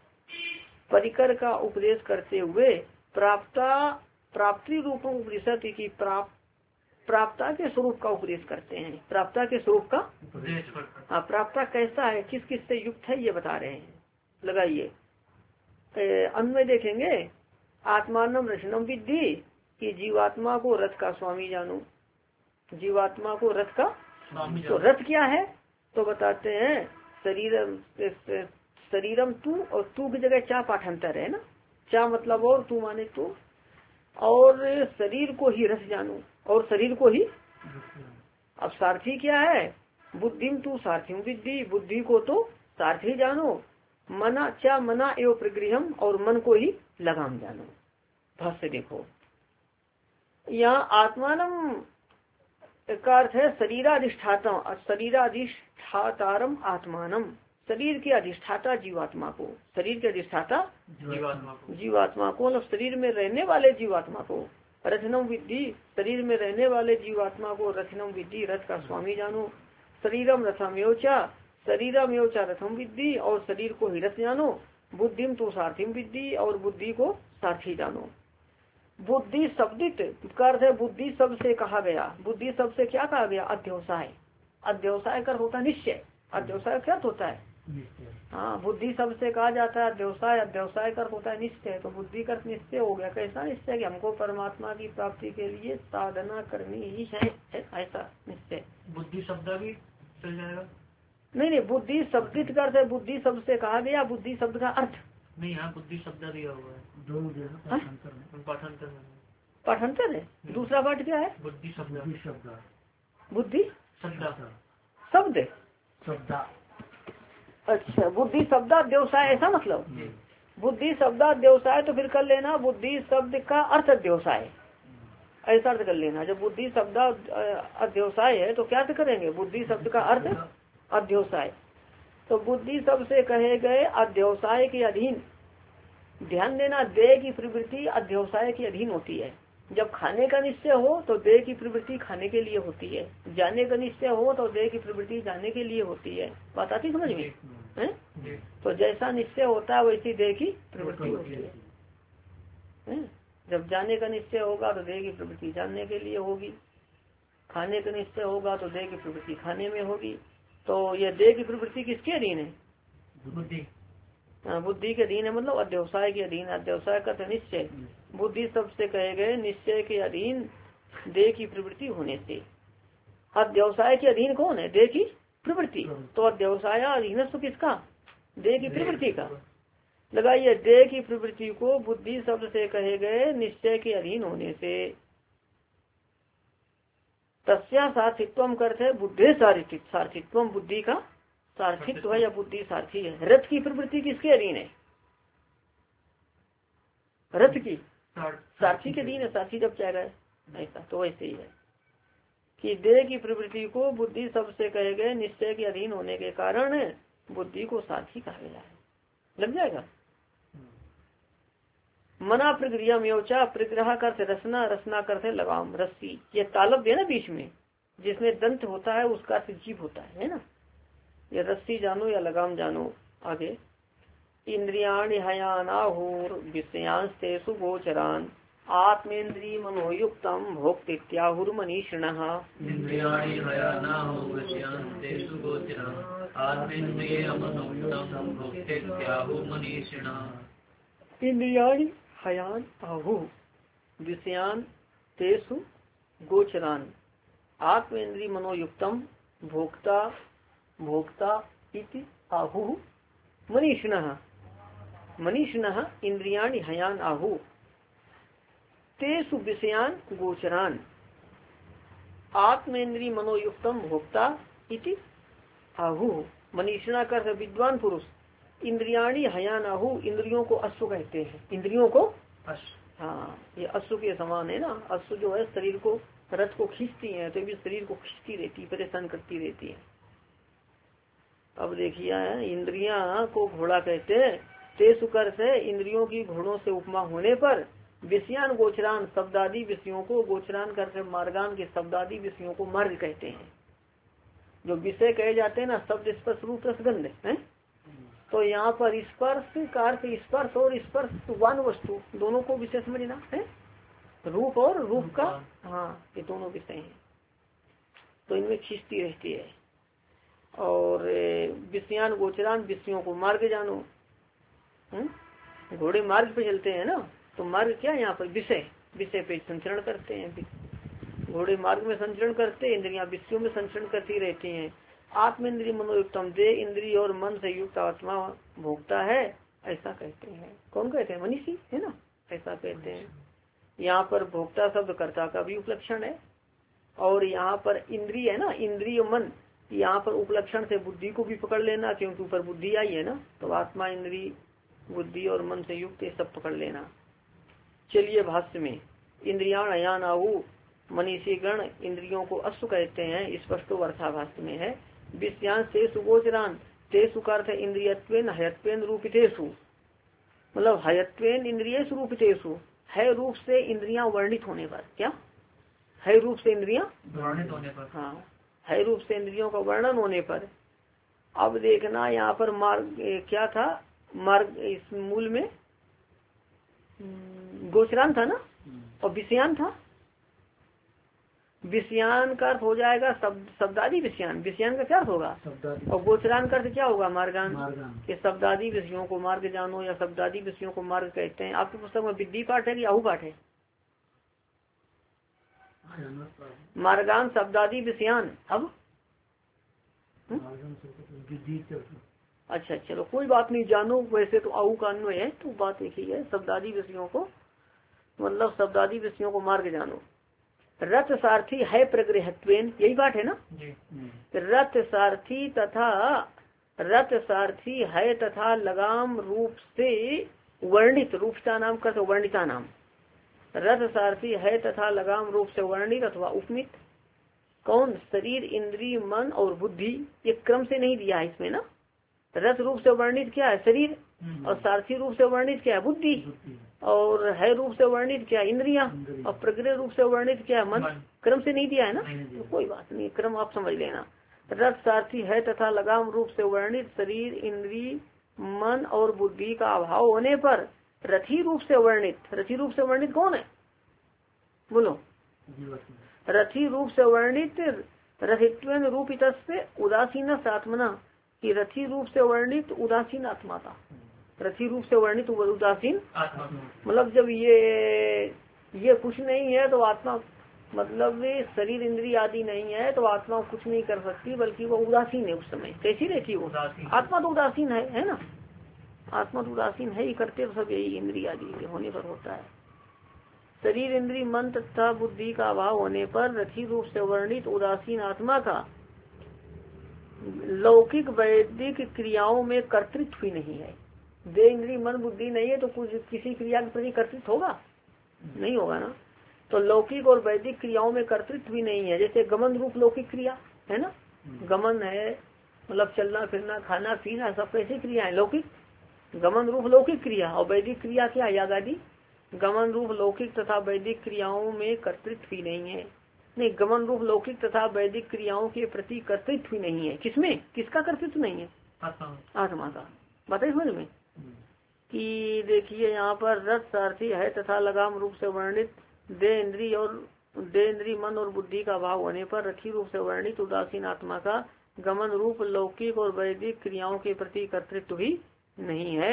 परिकर का उपदेश करते हुए प्राप्ता प्राप्ति रूप उपनिषद की प्राप्त प्राप्ता के स्वरूप का उपदेश करते हैं। प्राप्ता के स्वरूप का उपदेश करते हैं। हाँ, प्राप्ता कैसा है, किस किस से युक्त है, ये बता रहे हैं। लगाइए अन्वय देखेंगे। आत्मानम रचनम विद्धि कि जीवात्मा को रथ का स्वामी जानो, जीवात्मा को रथ का स्वामी तो रथ क्या है? तो बताते हैं शरीरम, शरीरम तू, और तू की जगह चा पाठांतर है ना, चा मतलब और, तू माने तू, और शरीर को ही रथ जानो, और शरीर को ही। अब सारथी क्या है? बुद्धिम तू सारथी विद्धि, बुद्धि को तो सारथी जानो, मना चा मना एवं प्रगृहम, और मन को ही लगाम जानो। भाष्य देखो, यहाँ आत्मानम का अर्थ है शरीराधिष्ठाता, शरीराधिष्ठातारम आत्मानम, शरीर के अधिष्ठाता जीवात्मा को, शरीर के अधिष्ठाता जीवात्मा को, जीवात्मा को मतलब शरीर में रहने वाले जीवात्मा को। रथनम विद्धि, शरीर में रहने वाले जीवात्मा को रथनम विद्धि, रथ का स्वामी जानो। शरीरम रथमेवचा, शरीरमेवचा रथम विद्धि, और शरीर को ही रथ जानो। बुद्धिम तो सारथिम विद्धि, और बुद्धि को सारथी जानो। बुद्धि शब्दित का अर्थ है बुद्धि शब्द से कहा गया, बुद्धि शब्द से क्या कहा गया? अध्यवसाय, अध्यवसाय कर होता है निश्चय, अध्यवसाय क्या होता है? हाँ, बुद्धि शब्द से कहा जाता है अध्यवसाय, अध्यवसाय कर होता है निश्चय। तो बुद्धि का निश्चय हो गया, कैसा निश्चय? कि हमको परमात्मा की प्राप्ति के लिए साधना करनी ही है, ऐसा निश्चय। बुद्धि शब्द भी चल जाएगा? नहीं नहीं, बुद्धि शब्दित का अर्थ है बुद्धि शब्द से कहा गया, बुद्धि शब्द का अर्थ नहीं, यहाँ बुद्धि शब्द दिया हुआ है, पाठांतर में पाठांतर है। दूसरा पाठ क्या है? बुद्धि शब्द, बुद्धि शब्द शब्द शब्द। अच्छा, बुद्धि शब्द व्यवसाय, ऐसा मतलब बुद्धि शब्द व्यवसाय। तो फिर कर लेना बुद्धि शब्द का अर्थ व्यवसाय, ऐसा अर्थ कर लेना। जब बुद्धि शब्द अध्यवसाय है तो क्या करेंगे? बुद्धि शब्द का अर्थ अध्यवसाय। तो बुद्धि शब्द से कहे गए अध्यवसाय के अधीन, ध्यान देना, देह की प्रवृत्ति अध्यवसाय के अधीन होती है। जब खाने का निश्चय हो तो देह की प्रवृत्ति खाने के लिए होती है, जाने का निश्चय हो तो देह की प्रवृत्ति जाने के लिए होती है। बात आती समझ में है? तो जैसा निश्चय होता है वैसी देह की प्रवृत्ति होती है, है? जब जाने का निश्चय होगा तो देह की प्रवृत्ति जानने के लिए होगी, खाने का निश्चय होगा तो देह की प्रवृत्ति खाने में होगी। तो यह देह की प्रवृत्ति किसके अधीन है? बुद्धि, बुद्धि के अधीन है, मतलब अध्यवसाय के अधीन। अध्यवसाय का निश्चय, बुद्धि सबसे कहे गए निश्चय के अधीन देह की प्रवृत्ति होने से। अध्यवसाय के अधीन कौन है? देह की प्रवृत्ति। तो अध्यवसाय अधीनस्थ किसका? देह की प्रवृत्ति का। लगाइए, देह की प्रवृत्ति को बुद्धि शब्द से कहे गए निश्चय के अधीन होने से। तस्या सार्थित्वम करते बुद्धि सार्थित्वम, बुद्धि का सार्थित्व है या बुद्धि सारथी है। रथ की प्रवृत्ति किसके अधीन है? रथ की सारथी के अधीन है, सारथी जब चाह रहा है ऐसा। तो वैसे ही है कि देह की प्रवृत्ति को बुद्धि शब्द से कहे गए निश्चय के अधीन होने के कारण बुद्धि को सारथी कहा गया है। लग जाएगा। मना प्रक्रिया में ओचा, प्रग्रह करते रसना, रसना करते लगाम, रस्सी। ये तालब है ना बीच में, जिसमें दंत होता है उसका अर्थ जीभ होता है, है ना। ये रस्सी जानो या लगाम जानो। आगे, इंद्रियाणि हयानाहुर विषयांस्ते सुगोचरान आत्मेन्द्रिय मनोयुक्तम भोक्तित्याहुर मनीषिणः। इंद्रियाणि हयानाहुर विषयांस्ते सुगोचरान आत्मेन्द्रिय मनोयुक्तम भोक्तित्याहुर मनीषिणः। इंद्रियाणि हयान आहु विषयान तेषु गोचरान आत्मेन्द्रिय मनोयुक्तम भोक्ता भोक्ता इति आहु मनीषिणः मनीषिणः इंद्रियाणि हयान आहु तेषु विषयान गोचरान आत्मेन्द्रिय मनोयुक्तम भोक्ता इति आहु। मनीषिणा कर विद्वान पुरुष, इंद्रियाणी हयान आहु इंद्रियों को अश्व कहते हैं। इंद्रियों को अश्व, हाँ ये अश्व के समान है ना। अश्व जो है शरीर को रथ को खींचती है, तो भी शरीर को खींचती रहती, परेशान करती रहती है। अब देखिए इंद्रियां को घोड़ा कहते हैं। तेसु कर से इंद्रियों की घोड़ों से उपमा होने पर विषयान गोचरान शब्दादि विषयों को गोचरान करके मार्गान के शब्दादि विषयों को मार्ग कहते हैं। जो विषय कहे जाते हैं ना, शब्द स्पर्श रूप रसगंध है। तो यहाँ पर स्पर्श का अर्थ स्पर्श और स्पर्श वान वस्तु दोनों को विषय समझना है। रूप और रूप का हाँ ये दोनों विषय हैं, तो इनमें खींचती रहती है। और विषयान गोचरान विषयों को मार्ग जानो। घोड़े मार्ग पे चलते हैं ना, तो मार्ग क्या है यहाँ पर विषय, विषय पे संचरण करते हैं। घोड़े मार्ग में संचरण करते हैं, इंद्रियां विषयों में संचरण करती रहती हैं। आत्मेन्द्रिय मनोयुक्तम दे इंद्रिय और मन से युक्त आत्मा भोगता है, ऐसा कहते हैं। कौन कहते हैं? मनीषी है ना, ऐसा कहते हैं। यहाँ पर भोक्ता शब्द कर्ता का भी उपलक्षण है। और यहाँ पर इंद्रिय है ना, इंद्रिय मन, यहाँ पर उपलक्षण से बुद्धि को भी पकड़ लेना, क्योंकि ऊपर बुद्धि आई है ना। तो आत्मा इंद्रिय बुद्धि और मन से युक्त ये सब पकड़ लेना। चलिए भाष्य में, इंद्रियाण अयान आहु मनीषी गण इंद्रियों को अश्व कहते हैं, स्पष्टो अर्थाभाष्य में है। विषयान से सुगोचरान तेसु का अर्थ इंद्रियत्वेन हयत्वेन रूपितेषु, मतलब हयत्वेन इंद्रियेषु रूपितेषु, है रूप से इंद्रियां वर्णित होने पर। क्या है? रूप से इंद्रियां वर्णित होने पर, हाँ है रूप से इंद्रियों का वर्णन होने पर। अब देखना यहाँ पर मार्ग क्या था, मार्ग इस मूल में गोचरान था ना, और विषयान था। विषयान का अर्थ हो जाएगा शब्द शब्दादि विषयान, विषयान का क्या अर्थ होगा? और गोचरान का अर्थ क्या होगा? मार्गान। ये शब्दादि विषयों को मार्ग जानो या शब्दादि विषयों को मार्ग कहते हैं। आपकी पुस्तक में विद्धि पाठ है कि आहु पाठ है? मार्गान शब्दादि विषयान। अब अच्छा चलो कोई बात नहीं, जानो। वैसे तो आहु का अन्वय है, तो बात एक ही है। शब्दादि विषयों को मतलब शब्दादि विषयों को मार्ग जानो। रथ सारथी है प्रग्रहत्वेन, यही बात है ना। रथ सारथी तथा रथ सारथी है तथा लगाम रूप से वर्णित, रूपता नाम का तो वर्णिता नाम। रथ सारथी है तथा लगाम रूप से वर्णित अथवा उपमित। कौन? शरीर इंद्रिय मन और बुद्धि। ये क्रम से नहीं दिया है इसमें ना। रथ रूप से वर्णित क्या है? शरीर। और सारथी रूप से वर्णित क्या है? बुद्धि। और है रूप से वर्णित क्या? इंद्रिया। और प्रग्रह रूप से वर्णित क्या है? मन। क्रम से नहीं दिया है ना, तो कोई बात नहीं, क्रम आप समझ लेना। रथ सारथी है तथा लगाम रूप से वर्णित शरीर इंद्रिय मन और बुद्धि का अभाव होने पर रथी रूप से वर्णित। रथी रूप से वर्णित कौन है? बोलो। रथी रूप से वर्णित रथित्वेन रूपित से उदासीन आत्मना, कि रथी रूप से वर्णित उदासीन आत्मा था। रथी रूप से वर्णित उदासीन मतलब जब ये ये कुछ नहीं है तो आत्मा, मतलब शरीर इंद्रिय आदि नहीं है तो आत्मा कुछ नहीं कर सकती, बल्कि वो उदासीन है। उस समय कैसी रहती है वो? आत्मा तो उदासीन है, है ना। आत्मा तो उदासीन है ही, करते तो सब यही इंद्रिय आदि होने पर होता है। शरीर इंद्रिय मन तथा बुद्धि का अभाव होने पर रथी रूप से वर्णित उदासीन आत्मा का लौकिक वैदिक क्रियाओं में कर्तृत्व ही नहीं है। दे इंद्रिय मन बुद्धि नहीं है तो कुछ किसी क्रिया के प्रति कर्तृत्व होगा? नहीं होगा ना। तो लौकिक और वैदिक क्रियाओं में कर्तृत्व भी नहीं है। जैसे गमन रूप लौकिक क्रिया है ना, गमन है मतलब चलना फिरना खाना पीना, सब कैसी क्रिया है? लौकिक। गमन रूप लौकिक क्रिया। और वैदिक क्रिया क्या? याग आदि। गमन रूप लौकिक तथा वैदिक क्रियाओं में कर्तृत्व ही नहीं है। नहीं, गमन रूप लौकिक तथा वैदिक क्रियाओं के प्रति कर्तृत्व ही नहीं है। किसमें? किसका कर्तृत्व नहीं है? आत्मा का। बताइए समझ में कि देखिए यहाँ पर रथ सारथी है तथा लगाम रूप से वर्णित दे इंद्रिय और दे इंद्रिय मन और बुद्धि का अभाव होने पर रथी रूप से वर्णित उदासीन आत्मा का गमन रूप लौकिक और वैदिक क्रियाओं के प्रति कर्तृत्व ही नहीं है।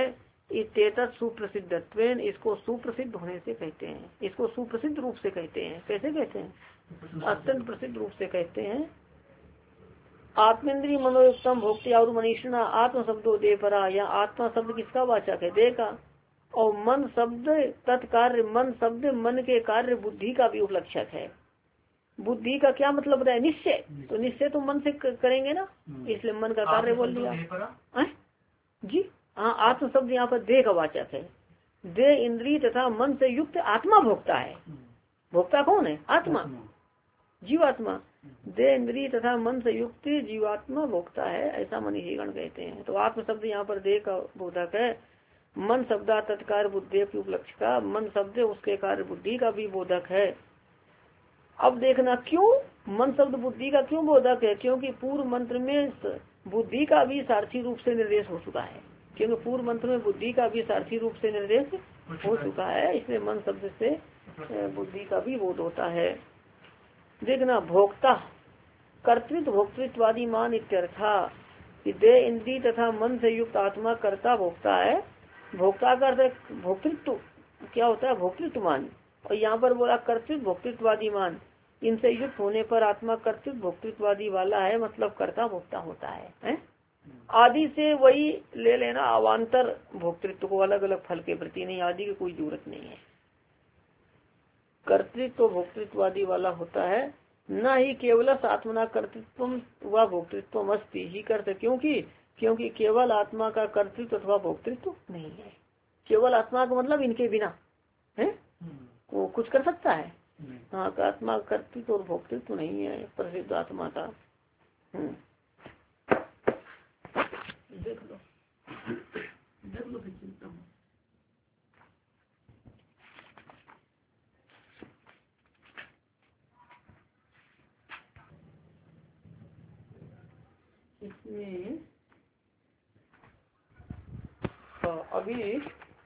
इत्येतत् सुप्रसिद्धत्वेन, इसको सुप्रसिद्ध होने से कहते हैं, इसको सुप्रसिद्ध रूप से कहते हैं। कैसे कहते हैं? अत्यंत प्रसिद्ध रूप से कहते हैं। आत्मेन्द्रिय मनोयुक्तम भोक्ति और मनीषणा आत्म शब्दों दे परा, या आत्मा शब्द किसका वाचक है? दे का। और मन शब्द तत्कार्य, मन शब्द मन के कार्य बुद्धि का भी उपलक्षक है। बुद्धि का क्या मतलब बताया? निश्चय। तो निश्चय तो मन से करेंगे ना, इसलिए मन का कार्य बोल दिया जी। हाँ, आत्म शब्द यहाँ पर देह का वाचक है। देह इंद्रिय तथा मन से युक्त आत्मा भोक्ता है। भोक्ता कौन है? आत्मा, जीवात्मा। देह इंद्रिय तथा मन से युक्त जीवात्मा भोक्ता है, ऐसा मनीषीगण कहते हैं। तो आत्म शब्द यहाँ पर देह का बोधक है। मन शब्द तत्कार बुद्धि की उपलक्ष्य का, मन शब्द उसके कार्य बुद्धि का भी बोधक है। अब देखना क्यों मन शब्द बुद्धि का क्यों बोधक है? क्योंकि पूर्व मंत्र में बुद्धि का भी सारथी रूप से निर्देश हो चुका है। क्योंकि पूर्व मंत्र में बुद्धि का भी सारथी रूप से निर्देश हो चुका है, इसलिए मन शब्द से बुद्धि का भी बोध होता है। देखना भोक्ता कर्तृत्व भोक्तृत्वादी मान इत्यर्था, देह इंद्रिय तथा मन से युक्त आत्मा कर्ता भोक्ता है। भोक्ता का अर्थ भोक्तृत्व क्या होता है? भोक्तृत्व मान। और यहाँ पर बोला कर्तृत्व भोक्तृत्वादी मान, इनसे युक्त होने पर आत्मा कर्तृत्व भोक्तृत्वादी वाला है, मतलब कर्ता भोक्ता होता है, है? आदि से वही ले लेना, अवान्तर भोक्तृत्व को अलग अलग फल के प्रति नहीं, आदि की कोई जरूरत नहीं है। कर्तृत्व भोक्तृत्वादी वाला होता है, न ही केवल आत्मना कर्तृत्व व भोक्तृत्व अस्ति ही करते, क्योंकि क्योंकि केवल आत्मा का कर्तृत्व अथवा भोक्तृत्व नहीं है। केवल आत्मा का मतलब इनके बिना है वो कुछ कर सकता है? हाँ, आत्मा कर्तृत्व और भोक्तृत्व नहीं है प्रसिद्ध आत्मा का। हम्म, देख लो देख लो चिंता। इसमें अभी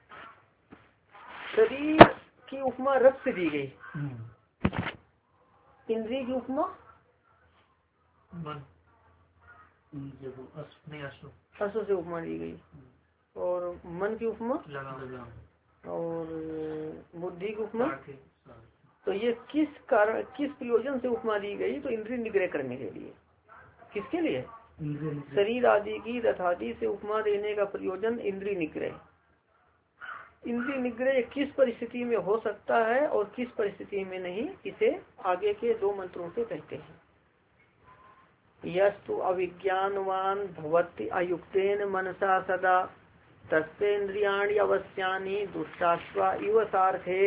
शरीर की उपमा रथ से दी गई, इंद्रिय की उपमा अश्व से उपमा दी गई, और मन की उपमा और बुद्धि की उपमा। तो ये किस कारण किस प्रयोजन से उपमा दी गई? तो इंद्रिय निग्रह करने के लिए। किसके लिए? शरीर आदि की रथादि से उपमा देने का प्रयोजन इंद्रिय निग्रह। इंद्रिय निग्रह किस परिस्थिति में हो सकता है और किस परिस्थिति में नहीं, इसे आगे के दो मंत्रों से कहते हैं। यस्तु अविज्ञानवान भवति अयुक्तेन मनसा सदा तस्तेन्द्रियाणि अवश्यानि दुष्टाश्वा इव सार्थे।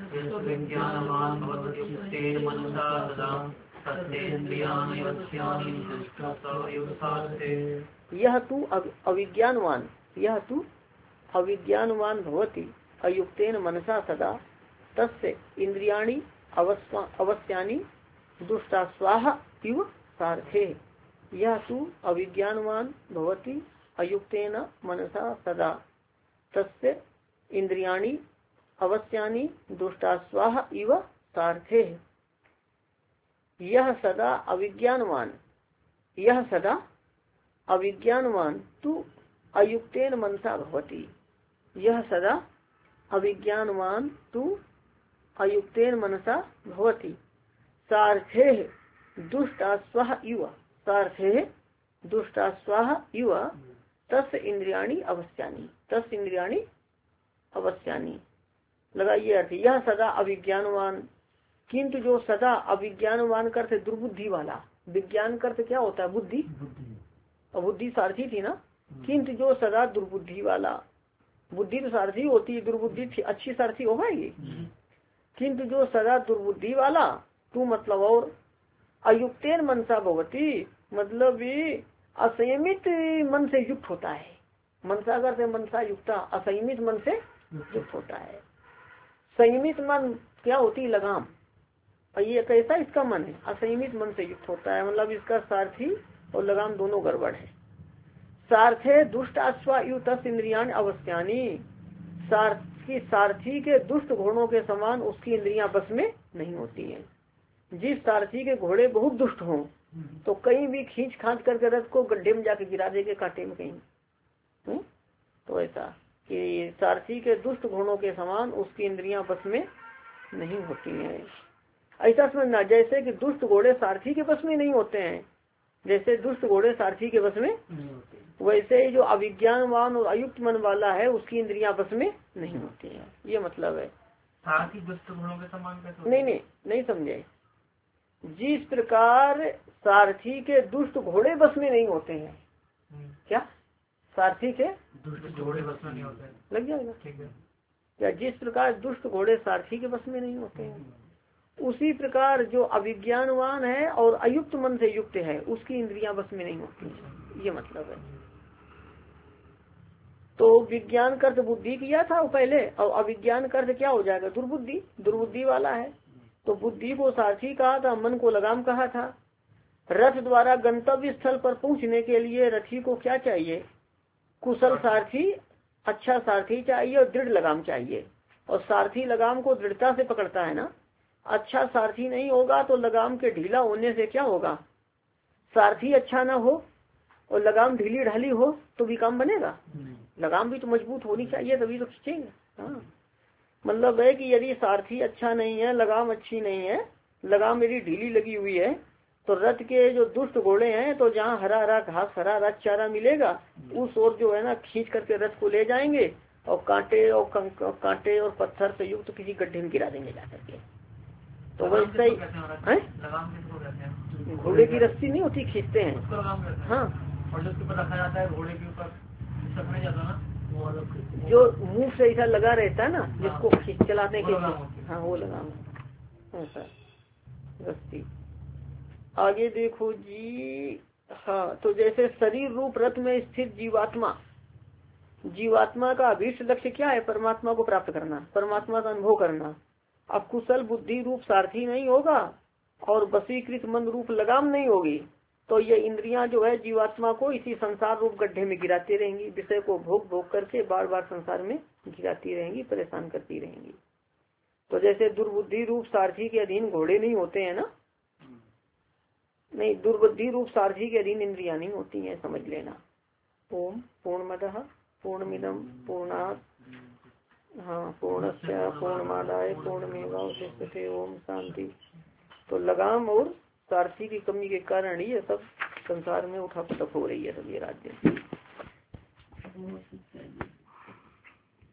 यह तू अविज्ञानवान यह तू अविज्ञानवान भवति अयुक्तेन मनसा सदा तस्य इंद्रियाणि अवश्यानि दुष्टास्वाह इव सार्थे। यह तू अविज्ञानवान भवति अयुक्तेन मनसा सदा तस्य इंद्रियाणि अवश्यानि दुष्टास्वाह इव सार्थे। यह सदा अविज्ञानवान यह सदा अविज्ञानवान तू अयुक्तेन मनसा भवति। यह सदा अविज्ञानवान तू अयुक्तेन मनसा भवति सार्थे दुष्टास्वाह इव सार्थे दुष्टास्वाह इव तस् इंद्रियाणि अवश्यानि तस् इंद्रियाणि अवश्यानि। लगाइए अर्थ। यह सदा अविज्ञानवान, किंतु जो सदा अविज्ञानवान करते दुर्बुद्धि वाला। विज्ञान करते क्या होता है? बुद्धि, और बुद्धि सारथी थी ना। किंतु जो सदा दुर्बुद्धि वाला, बुद्धि तो सारथी होती है, दुर्बुद्धि थी अच्छी सारथी हो पाएगी। किंतु जो सदा दुर्बुद्धि वाला तू मतलब और अयुक्तेन मनसा भवती मतलब असंयमित मन से युक्त होता है। मनसा करते मनसा युक्ता, असंयमित मन से युक्त होता है। संयमित मन क्या होती है? लगाम। और ये कैसा इसका मन है? असंयमित मन से युक्त होता है, मतलब इसका सारथी और लगाम दोनों गड़बड़ है। सारथे दुष्ट अश्वा युतस इंद्रियान अवश्यानी। सारथी सारथी के दुष्ट घोड़ों के समान उसकी इंद्रियां बस में नहीं होती हैं। जिस सारथी के घोड़े बहुत दुष्ट हों तो कहीं भी खींच खांच करके रथ को गड्ढे में जाके गिरा देंगे, कांटे में कहीं। हुँ? तो ऐसा कि सारथी के दुष्ट घोड़ों के समान उसकी इंद्रियां बस में नहीं होती हैं। ऐसा समझना जैसे कि दुष्ट घोड़े सारथी के बस में नहीं होते हैं, जैसे दुष्ट घोड़े सारथी के बस में नहीं होते। वैसे ही जो अविज्ञानवान और अयुक्त मन वाला है उसकी इंद्रियां बस में नहीं होती है, ये मतलब है। सारथी दुष्ट घोड़ों के समान कैसे? नहीं नहीं नहीं समझे। जिस प्रकार सारथी के दुष्ट घोड़े बस में नहीं होते हैं, क्या सारथी के दुष्ट घोड़े बस में नहीं होते हैं, लग जाएगा ठीक है। या जिस प्रकार दुष्ट घोड़े सारथी के बस में नहीं होते हैं, उसी प्रकार जो अविज्ञानवान है और अयुक्त मन से युक्त है उसकी इंद्रियां बस में नहीं होती है, ये मतलब है। तो विज्ञान का अर्थ बुद्धि किया था वो पहले, और अविज्ञान का अर्थ क्या हो जाएगा? दुर्बुद्धि, दुर्बुद्धि वाला है। तो बुद्धि को सारथी कहा था, मन को लगाम कहा था। रथ द्वारा गंतव्य स्थल पर पहुंचने के लिए रथी को क्या चाहिए? कुशल सारथी, अच्छा सारथी चाहिए और दृढ़ लगाम चाहिए। और सारथी लगाम को दृढ़ता से पकड़ता है ना। अच्छा सारथी नहीं होगा तो लगाम के ढीला होने से क्या होगा? सारथी अच्छा ना हो और लगाम ढीली ढाली हो तो भी काम बनेगा? लगाम भी तो मजबूत होनी चाहिए तभी तो खींचेंगे। हाँ, मतलब है कि यदि सारथी अच्छा नहीं है, लगाम अच्छी नहीं है, लगाम यदि ढीली लगी हुई है तो रथ के जो दुष्ट घोड़े हैं तो जहाँ हरा हरा घास, हरा हरा चारा मिलेगा उस ओर जो है ना खींच करके रथ को ले जाएंगे और कांटे और कांटे और पत्थर से युक्त किसी गड्ढे में गिरा देंगे जाकर के। तो वैसे ही घोड़े की रस्सी नहीं होती, खींचते हैं। हाँ, और जो उसके ऊपर रखा जाता है घोड़े के ऊपर सकने जाता है ना, जो मुंह से ऐसा लगा रहता है ना जिसको खींच चलाने के लिए, हाँ वो लगाम ऐसा रस्सी। आगे देखो जी। हाँ, तो जैसे शरीर रूप रथ में स्थित जीवात्मा, जीवात्मा का अभीष्ट लक्ष्य क्या है? परमात्मा को प्राप्त करना, परमात्मा का अनुभव करना। अब कुशल बुद्धि रूप सारथी नहीं होगा और वशीकृत मन रूप लगाम नहीं होगी तो ये इंद्रियां जो है जीवात्मा को इसी संसार रूप गड्ढे में गिराती रहेंगी, विषय को भोग भोग करके बार बार संसार में गिराती रहेंगी, परेशान करती रहेंगी। तो जैसे दुर्बुद्धि रूप सारथी के अधीन घोड़े नहीं होते हैं ना, नहीं, दुर्बुद्धि रूप सारथी के अधीन इंद्रियां नहीं होती हैं, समझ लेना। ओम पूर्णमदः पूर्णमिदं पूर्णात् हाँ पूर्णस्य पूर्णमादाय पूर्णमेवावशिष्यते। ओम शांति। तो लगाम और सारथी की कमी के कारण ये सब संसार में उठापटक हो रही है सब ये राज्य।